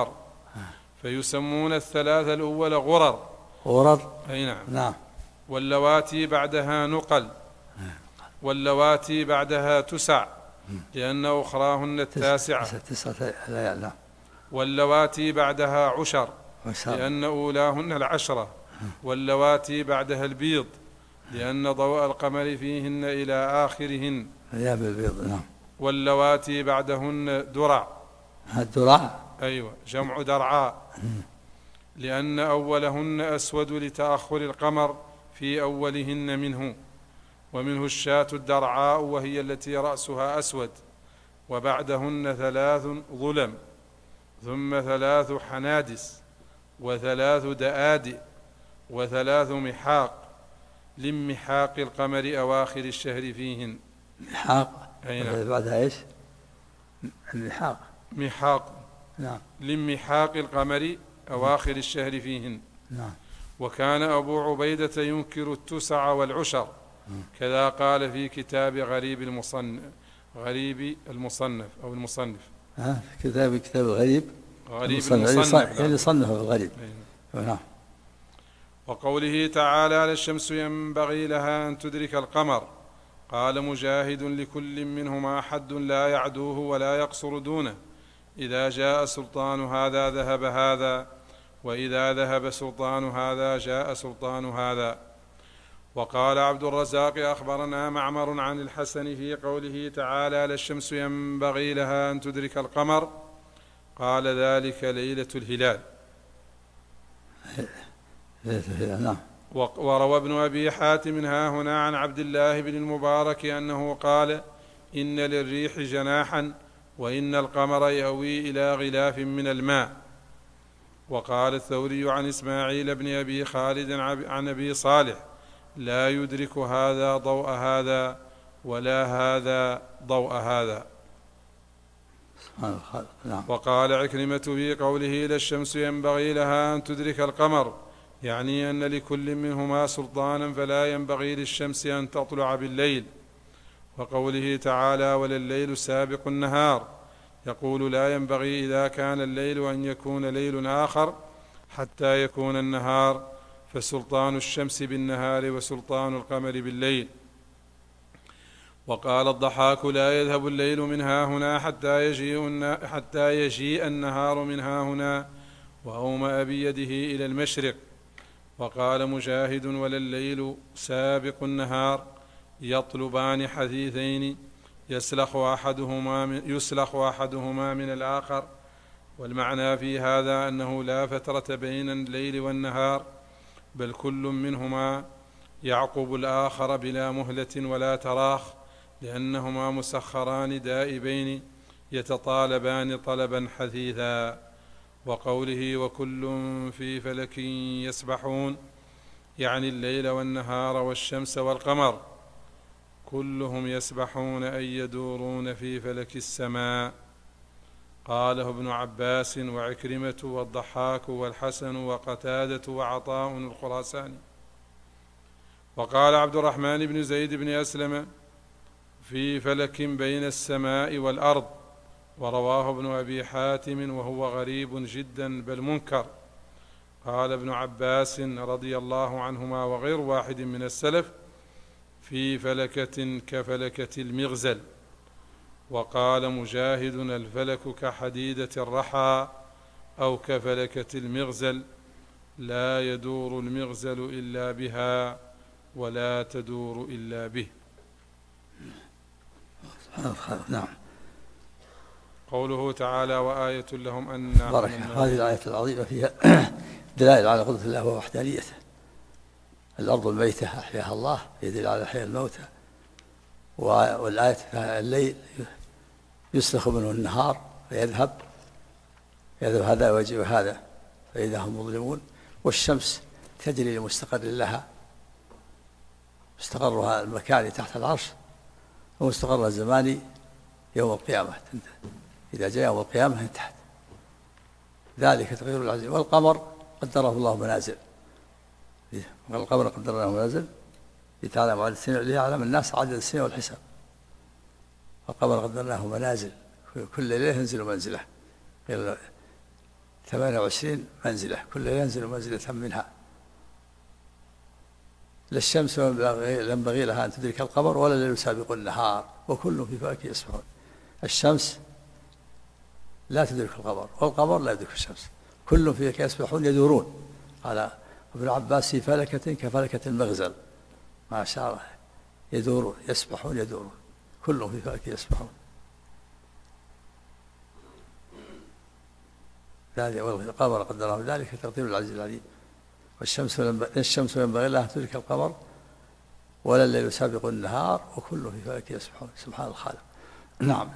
فيسمون الثلاثة الأول غرر. غرر. أي نعم. نعم. واللواتي بعدها نقل، واللواتي بعدها تسع لأن أخراهن التاسعة. 9 ليال. نعم. واللواتي بعدها عشر لأن أولاهن العشرة. واللواتي بعدها البيض لأن ضوء القمر فيهن إلى آخرهن. البيض. نعم. واللواتي بعدهن درع. الدرع. أيوة جمع درعاء لأن أولهن أسود لتأخر القمر في أولهن منه. ومنه الشاة الدرعاء وهي التي رأسها أسود. وبعدهن 3 ظلم، ثم 3 حنادس، و3 دآدئ، و3 محاق، لمحاق القمر أواخر الشهر فيهن. محاق. أي نعم. بعدها إيش؟ المحاق. محاق. نعم. لمحاق القمر أواخر الشهر فيهن. نعم. وكان أبو عبيدة ينكر التسع والعشر، كذا قال في كتاب غريب المصنف أو المصنف. كتاب الغريب. غريب المصنف يعني صنفه الغريب. نعم. وقوله تعالى: لا الشمس ينبغي لها أن تدرك القمر. قال مجاهد: لكل منهما حد لا يعدوه ولا يقصر دونه، إذا جاء سلطان هذا ذهب هذا، وإذا ذهب سلطان هذا جاء سلطان هذا. وقال عبد الرزاق: أخبرنا معمر عن الحسن في قوله تعالى: لا الشمس ينبغي لها أن تدرك القمر، قال: ذلك ليلة الهلال. نعم. وروى ابن أبي حاتم ها هنا عن عبد الله بن المبارك أنه قال: إن للريح جناحا، وإن القمر يأوي إلى غلاف من الماء. وقال الثوري عن إسماعيل بن أبي خالد عن أبي صالح: لا يدرك هذا ضوء هذا، ولا هذا ضوء هذا. وقال عكرمة في قوله: لا الشمس ينبغي لها أن تدرك القمر، يعني أن لكل منهما سلطانا، فلا ينبغي للشمس أن تطلع بالليل. وقوله تعالى: ولا الليل سابق النهار، يقول: لا ينبغي إذا كان الليل أن يكون ليل آخر حتى يكون النهار، فسلطان الشمس بالنهار وسلطان القمر بالليل. وقال الضحاك: لا يذهب الليل من ها هنا حتى يجيء النهار من ها هنا، وأومأ بيده إلى المشرق. وقال مجاهد: ولا الليل سابق النهار، يطلبان حثيثين يسلخ أحدهما من الآخر. والمعنى في هذا أنه لا فترة بين الليل والنهار، بل كل منهما يعقب الآخر بلا مهلة ولا تراخ، لأنهما مسخران دائبين يتطالبان طلبا حثيثا. وقوله: وكل في فلك يسبحون، يعني الليل والنهار والشمس والقمر، كلهم يسبحون أي يدورون في فلك السماء. قاله ابن عباس وعكرمة والضحاك والحسن وقتادة وعطاء الخراساني. وقال عبد الرحمن بن زيد بن أسلم: في فلك بين السماء والأرض. ورواه ابن أبي حاتم وهو غريب جدا بل منكر. قال ابن عباس رضي الله عنهما وغير واحد من السلف: في فلكة كفلكة المغزل. وقال مجاهد: الفلك كحديدة الرحى أو كفلكة المغزل، لا يدور المغزل إلا بها ولا تدور إلا به. نعم. قوله تعالى: وآية لهم أن هذه الآية العظيمة فيها دلائل على قدرة الله ووحدانيته. الأرض الميتة أحياها الله، يدل على حياة الموتى. والآية الليل يسلخ منه النهار فيذهب هذا ويجيء هذا فإذا هم مظلمون. والشمس تجري لمستقر لها، مستقرها المكاني تحت العرش، ومستقرها الزماني يوم القيامة. إذا جاء يوم القيامة انتهت. ذلك تغيير العزيز. والقمر قدره الله منازل، والقمر قدرناه منازل لتعلم عدد السنين، ليعلم الناس عدد السنين والحساب. والقمر قدرناه منازل، كل ليلة ينزل منزله 28 منزلة، كل ينزل منزلة منها. لا الشمس ينبغي لها أن تدرك القمر ولا الليل سابق النهار وكل في فلك يسبحون. الشمس لا تدرك القمر والقمر لا يدرك الشمس، كل في فلك يسبحون يدورون. قال ابن عباس في فلكة كفلكة المغزل، ما شاء الله، يدورون يسبحون يدورون، كل في فلك يسبحون. ذلك والقمر قدره ذلك تقدير العزيز العليم. والشمس ينبغي لها أن تدرك القمر ولا الليل سابق النهار وكل في فلك يسبحون. سبحان الخالق. نعم.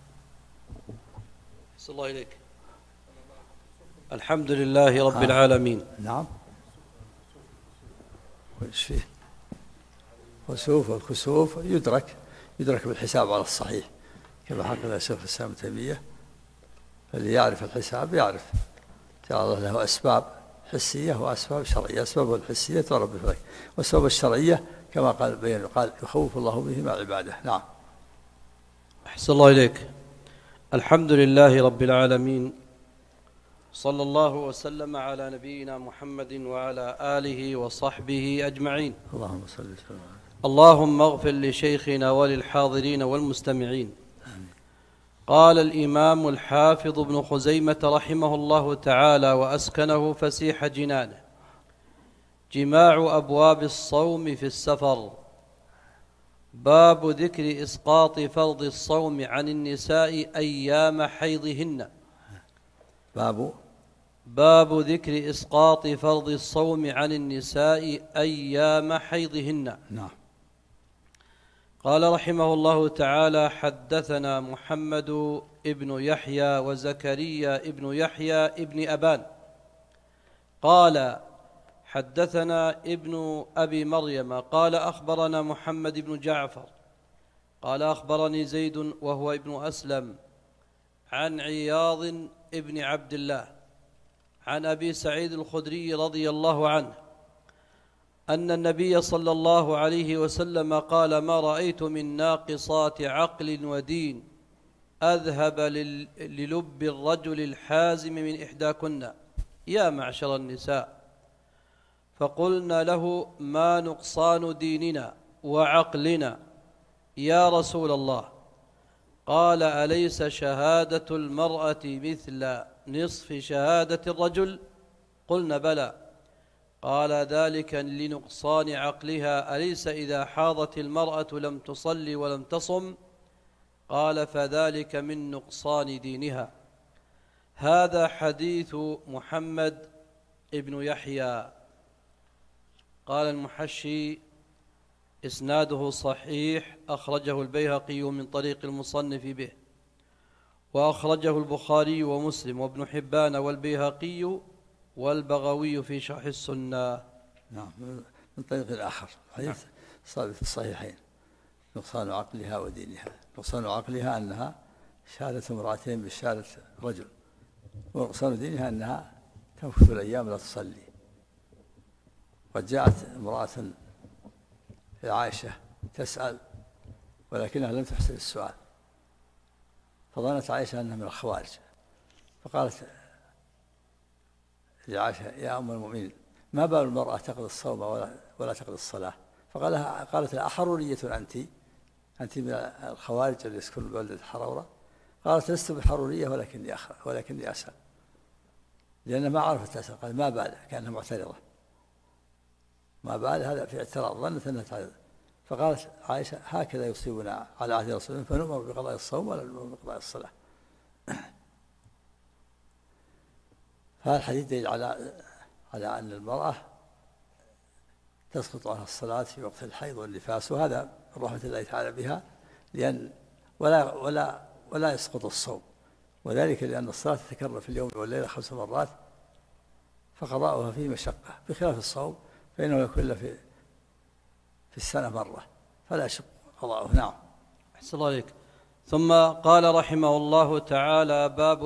صلى الله إليك. الحمد لله رب العالمين. نعم. وإيش فيه؟ وسوف والكسوف يدرك بالحساب على الصحيح، كما حقق الشيخ الإسلام ابن تيمية. فاللي يعرف الحساب يعرف جعل الله له أسباب حسية وأسباب شرعية. أسباب الحسية تعرف بفلك، والأسباب الشرعية كما قال يخوف الله بهما عباده. نعم. أحسن الله إليك. الحمد لله رب العالمين، صلى الله وسلم على نبينا محمد وعلى آله وصحبه أجمعين. اللهم صل وسلم. اللهم اغفر لشيخنا وللحاضرين والمستمعين. قال الإمام الحافظ ابن خزيمة رحمه الله تعالى وأسكنه فسيح جنانه: جماع أبواب الصوم في السفر. باب ذكر إسقاط فرض الصوم عن النساء أيام حيضهن. باب ذكر إسقاط فرض الصوم عن النساء أيام حيضهن. نعم. قال رحمه الله تعالى: حدثنا محمد ابن يحيى وزكريا ابن يحيى ابن أبان قال حدثنا ابن أبي مريم قال أخبرنا محمد بن جعفر قال أخبرني زيد وهو ابن أسلم عن عياض ابن عبد الله عن أبي سعيد الخدري رضي الله عنه أن النبي صلى الله عليه وسلم قال: ما رأيت من ناقصات عقل ودين أذهب للب الرجل الحازم من إحداكن يا معشر النساء. فقلنا له: ما نقصان ديننا وعقلنا يا رسول الله؟ قال: أليس شهادة المرأة مثل نصف شهادة الرجل؟ قلنا: بلى. قال: ذلك لنقصان عقلها، أليس إذا حاضت المرأة لم تصلي ولم تصم؟ قال: فذلك من نقصان دينها. هذا حديث محمد ابن يحيى. قال المحشي: إسناده صحيح، أخرجه البيهقي من طريق المصنف به، وأخرجه البخاري ومسلم وابن حبان والبيهقي والبغوي في شرح السنة. نعم. من طريق آخر حديث صادق في الصحيحين: نقصان عقلها ودينها. نقصان عقلها أنها شهادة امرأتين بشهادة رجل، ونقصان دينها أنها تمكث الأيام لا تصلي. قد جاءت امرأة عائشة تسأل ولكنها لم تحسن السؤال، فظنت عائشة أنها من الخوارج، فقالت لعائشة: يا أم المؤمنين، ما بال المرأة تقضي الصوم ولا تقضي الصلاة؟ قالت لها: أحرورية أنت من الخوارج اللي يسكن بلدة حرورة؟ قالت: لست بحرورية ولكني أسأل، لأنها ما عرفت تسأل. قال: ما بال، كأنها معترضة. ما بال هذا في اعتراض، ظنت أنها تعترض. فقالت عائشة: هكذا يصيبنا على عهد رسول الله، فنؤمر بقضاء الصوم ولا نؤمر بقضاء الصلاة. هذا الحديث دليل على أن المرأة تسقط عنها الصلاة في وقت الحيض والنفاس، وهذا من رحمة الله تعالى بها، لأن ولا يسقط الصوم، وذلك لأن الصلاة تتكرر في اليوم والليلة 5 مرات، فقضاؤها فيه مشقة، بخلاف الصوم فإنه يكون له في السنة مرة، فلا يشق قضاؤه. نعم. أحسن الله عليك. ثم قال رحمه الله تعالى: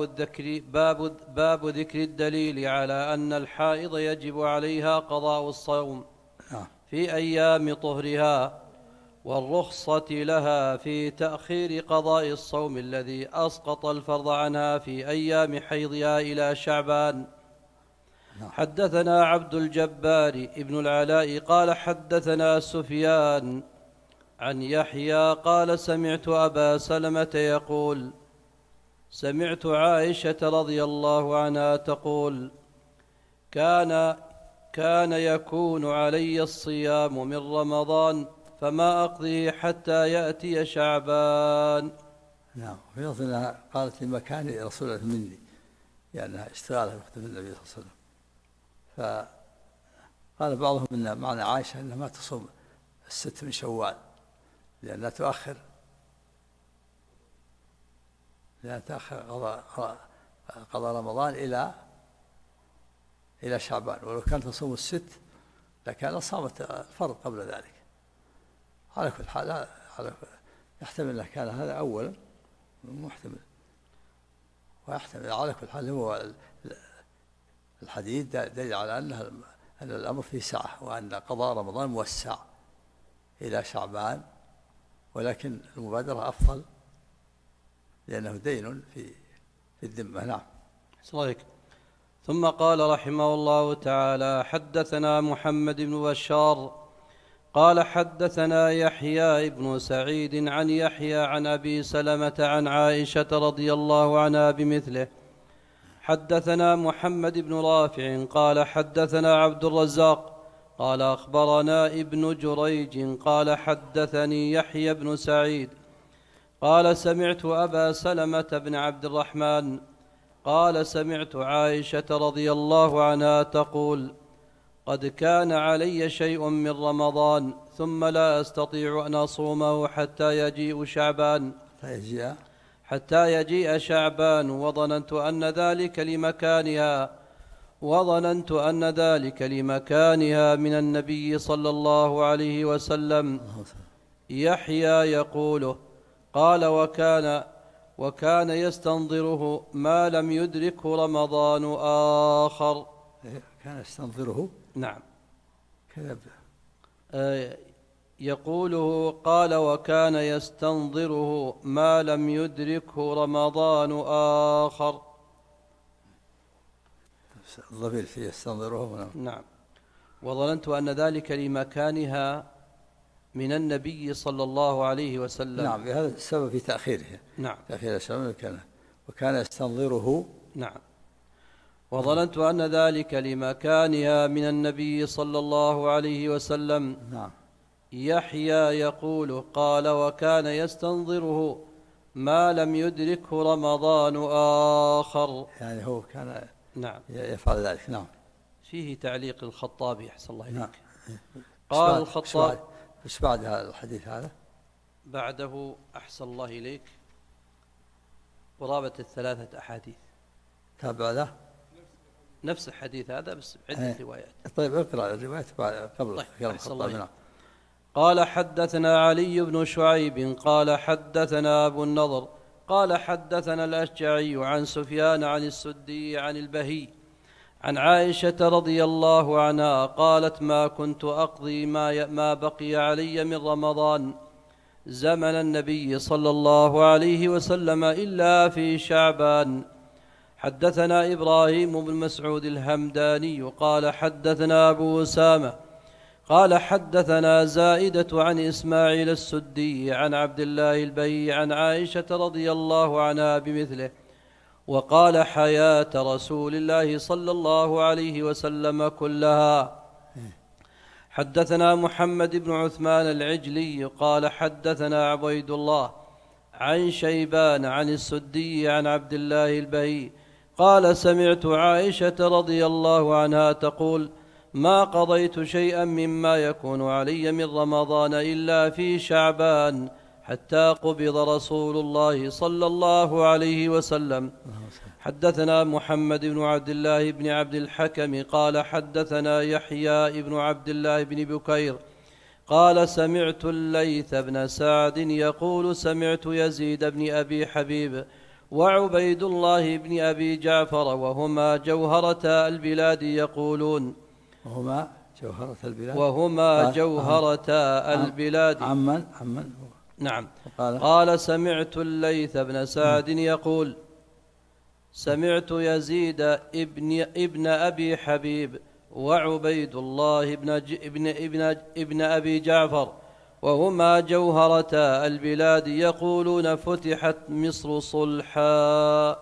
باب ذكر الدليل على أن الحائض يجب عليها قضاء الصوم في أيام طهرها، والرخصة لها في تأخير قضاء الصوم الذي أسقط الفرض عنها في أيام حيضها إلى شعبان. حدثنا عبد الجبار ابن العلاء قال حدثنا سفيان عن يحيى قال سمعت أبا سلمة يقول سمعت عائشة رضي الله عنها تقول كان يكون علي الصيام من رمضان فما أقضيه حتى يأتي شعبان. نعم. في لفظ انها قالت لمكان رسول الله مني، يعني اشتغالها بخدمة النبي صلى الله عليه وسلم. فقال بعضهم ان معنى عائشة انها ما تصوم الست من شوال لأنها تؤخر قضاء رمضان إلى شعبان، ولو كانت تصوم الست لكان صامت الفرض قبل ذلك. على كل حال يحتمل أن كان هذا أولا محتمل، ويحتمل على كل حال هو الحديث دليل على أن الأمر فيه سعة، وأن قضاء رمضان موسع إلى شعبان، ولكن المبادرة أفضل لأنه دين في الذمة. نعم. صحيح. ثم قال رحمه الله تعالى حدثنا محمد بن بشار قال حدثنا يحيى بن سعيد عن يحيى عن أبي سلمة عن عائشة رضي الله عنها بمثله. حدثنا محمد بن رافع قال حدثنا عبد الرزاق قال أخبرنا ابن جريج قال حدثني يحيى بن سعيد قال سمعت أبا سلمة بن عبد الرحمن قال سمعت عائشة رضي الله عنها تقول قد كان علي شيء من رمضان ثم لا أستطيع أن أصومه حتى يجيء شعبان وظننت أن ذلك لمكانها من النبي صلى الله عليه وسلم. يحيى يقوله قال وكان يستنظره ما لم يدركه رمضان آخر. كان يستنظره. نعم. كذب. يقوله قال وكان يستنظره ما لم يدركه رمضان آخر. الضمير فيه يستنظره. نعم. وظننت أن ذلك لمكانها من النبي صلى الله عليه وسلم. نعم. بهذا السبب في تأخيره. نعم. تأخير الشام وكان يستنظره. نعم. وظننت أن ذلك لمكانها من النبي صلى الله عليه وسلم. نعم. يحيى يقول قال وكان يستنظره ما لم يدركه رمضان آخر. يعني هو كان نعم يفعل ذلك. نعم. فيه تعليق الخطابي أحسن الله إليك. نعم. قال الخطاب ايش بعد هذا الحديث هذا؟ بعده أحسن الله إليك قرابة 3 أحاديث تابع له نفس الحديث هذا بس عدة روايات. طيب اقرأ الروايات قبل كلام الخطاب. قال حدثنا علي بن شعيب قال حدثنا أبو النضر قال حدثنا الأشجعي عن سفيان عن السدي عن البهي عن عائشة رضي الله عنها قالت ما كنت أقضي ما بقي علي من رمضان زمن النبي صلى الله عليه وسلم إلا في شعبان. حدثنا إبراهيم بن مسعود الهمداني قال حدثنا أبو أسامة قال حدثنا زائدة عن إسماعيل السدي عن عبد الله البهي عن عائشة رضي الله عنها بمثله وقال حياة رسول الله صلى الله عليه وسلم كلها. حدثنا محمد بن عثمان العجلي قال حدثنا عبيد الله عن شيبان عن السدي عن عبد الله البهي قال سمعت عائشة رضي الله عنها تقول ما قضيت شيئا مما يكون علي من رمضان إلا في شعبان حتى قبض رسول الله صلى الله عليه وسلم. حدثنا محمد بن عبد الله بن عبد الحكم قال حدثنا يحيى بن عبد الله بن بكير قال سمعت الليث بن سعد يقول سمعت يزيد بن أبي حبيب وعبيد الله بن أبي جعفر وهما جوهرة البلاد يقولون جوهرة البلاد وهما جوهرتا البلاد. عمن نعم. قال سمعت الليث بن سعد يقول سمعت يزيد ابن أبي حبيب وعبيد الله ابن أبي جعفر وهما جوهرتا البلاد يقولون فتحت مصر صلحا.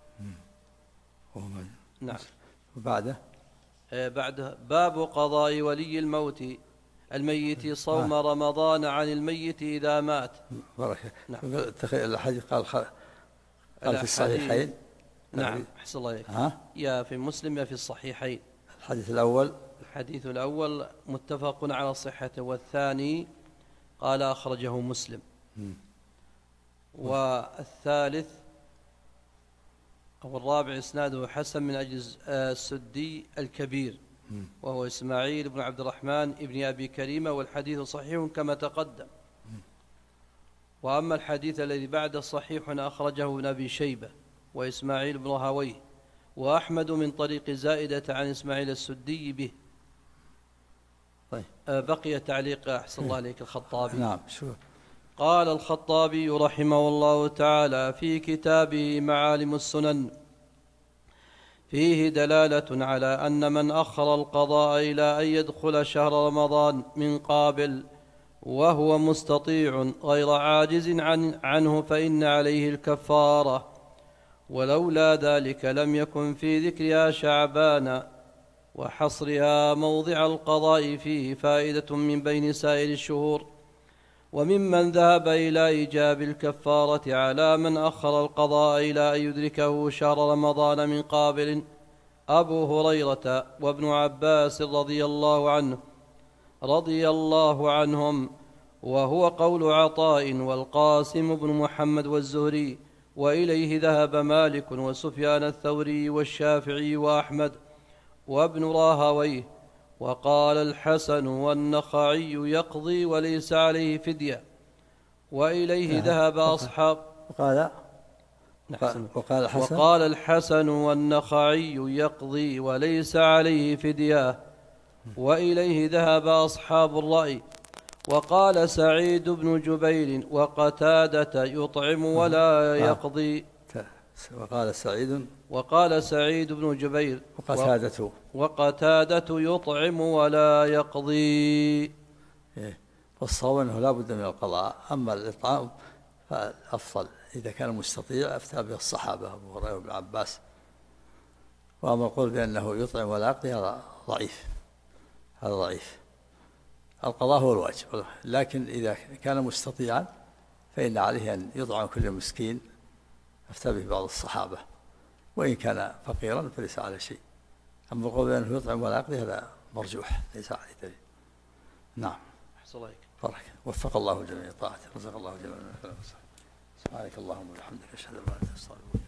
نعم. وبعده بعد باب قضاء ولي الميت صوم رمضان عن الميت إذا مات. بركة. نعم. الحديث قال في الصحيحين. نعم أحسن الله إليك. يا في مسلم يا في الصحيحين. الحديث الأول متفق على صحته، والثاني قال أخرجه مسلم. والثالث أو الرابع إسناده حسن من أجل السدي الكبير وهو إسماعيل بن عبد الرحمن ابن أبي كريمة، والحديث صحيح كما تقدم. وأما الحديث الذي بعد صحيح أخرجه ابن أبي شيبة وإسماعيل بن راهويه وأحمد من طريق زائدة عن إسماعيل السدي به. طيب. بقي تعليق أحسن الله عليك الخطابي. نعم. شو قال الخطابي رحمه الله تعالى في كتابه معالم السنن فيه دلالة على أن من أخر القضاء إلى أن يدخل شهر رمضان من قابل وهو مستطيع غير عاجز عنه فإن عليه الكفارة، ولولا ذلك لم يكن في ذكرها شعبان وحصرها موضع القضاء فيه فائدة من بين سائر الشهور. وممن ذهب إلى إيجاب الكفارة على من أخر القضاء إلى أن يدركه شهر رمضان من قابل أبو هريرة وابن عباس رضي الله عنهم، وهو قول عطاء والقاسم بن محمد والزهري، وإليه ذهب مالك وسفيان الثوري والشافعي وأحمد وابن راهويه. وقال الحسن والنخعي يقضي وليس عليه فدية، وإليه ذهب أصحاب. وقال الحسن والنخعي يقضي وليس عليه فدية، وإليه ذهب أصحاب الرأي. وقال سعيد بن جبير وقتادة يطعم ولا يقضي. وقال سعيد بن جبير وقتادة يطعم ولا يقضي. والصواب أنه لا بد من القضاء، أما الإطعام فالأفضل إذا كان مستطيع أفتى به الصحابة أبو هريرة وابن عباس. وأما القول بأنه يطعم ولا يقضي هذا ضعيف. القضاء هو الواجب، لكن إذا كان مستطيعا فإن عليه أن يطعم كل مسكين، أفتى به بعض الصحابة، وإن كان فقيرا فليس عليه شيء. أما القول بأنه يطعم ولا يقضي هذا مرجوح ليس عليه دليل. نعم. بارك. وفق الله جميع طاعته، رزق الله جميع. سبحانك اللهم وبحمدك أشهد أن لا إله إلا أنت أستغفرك.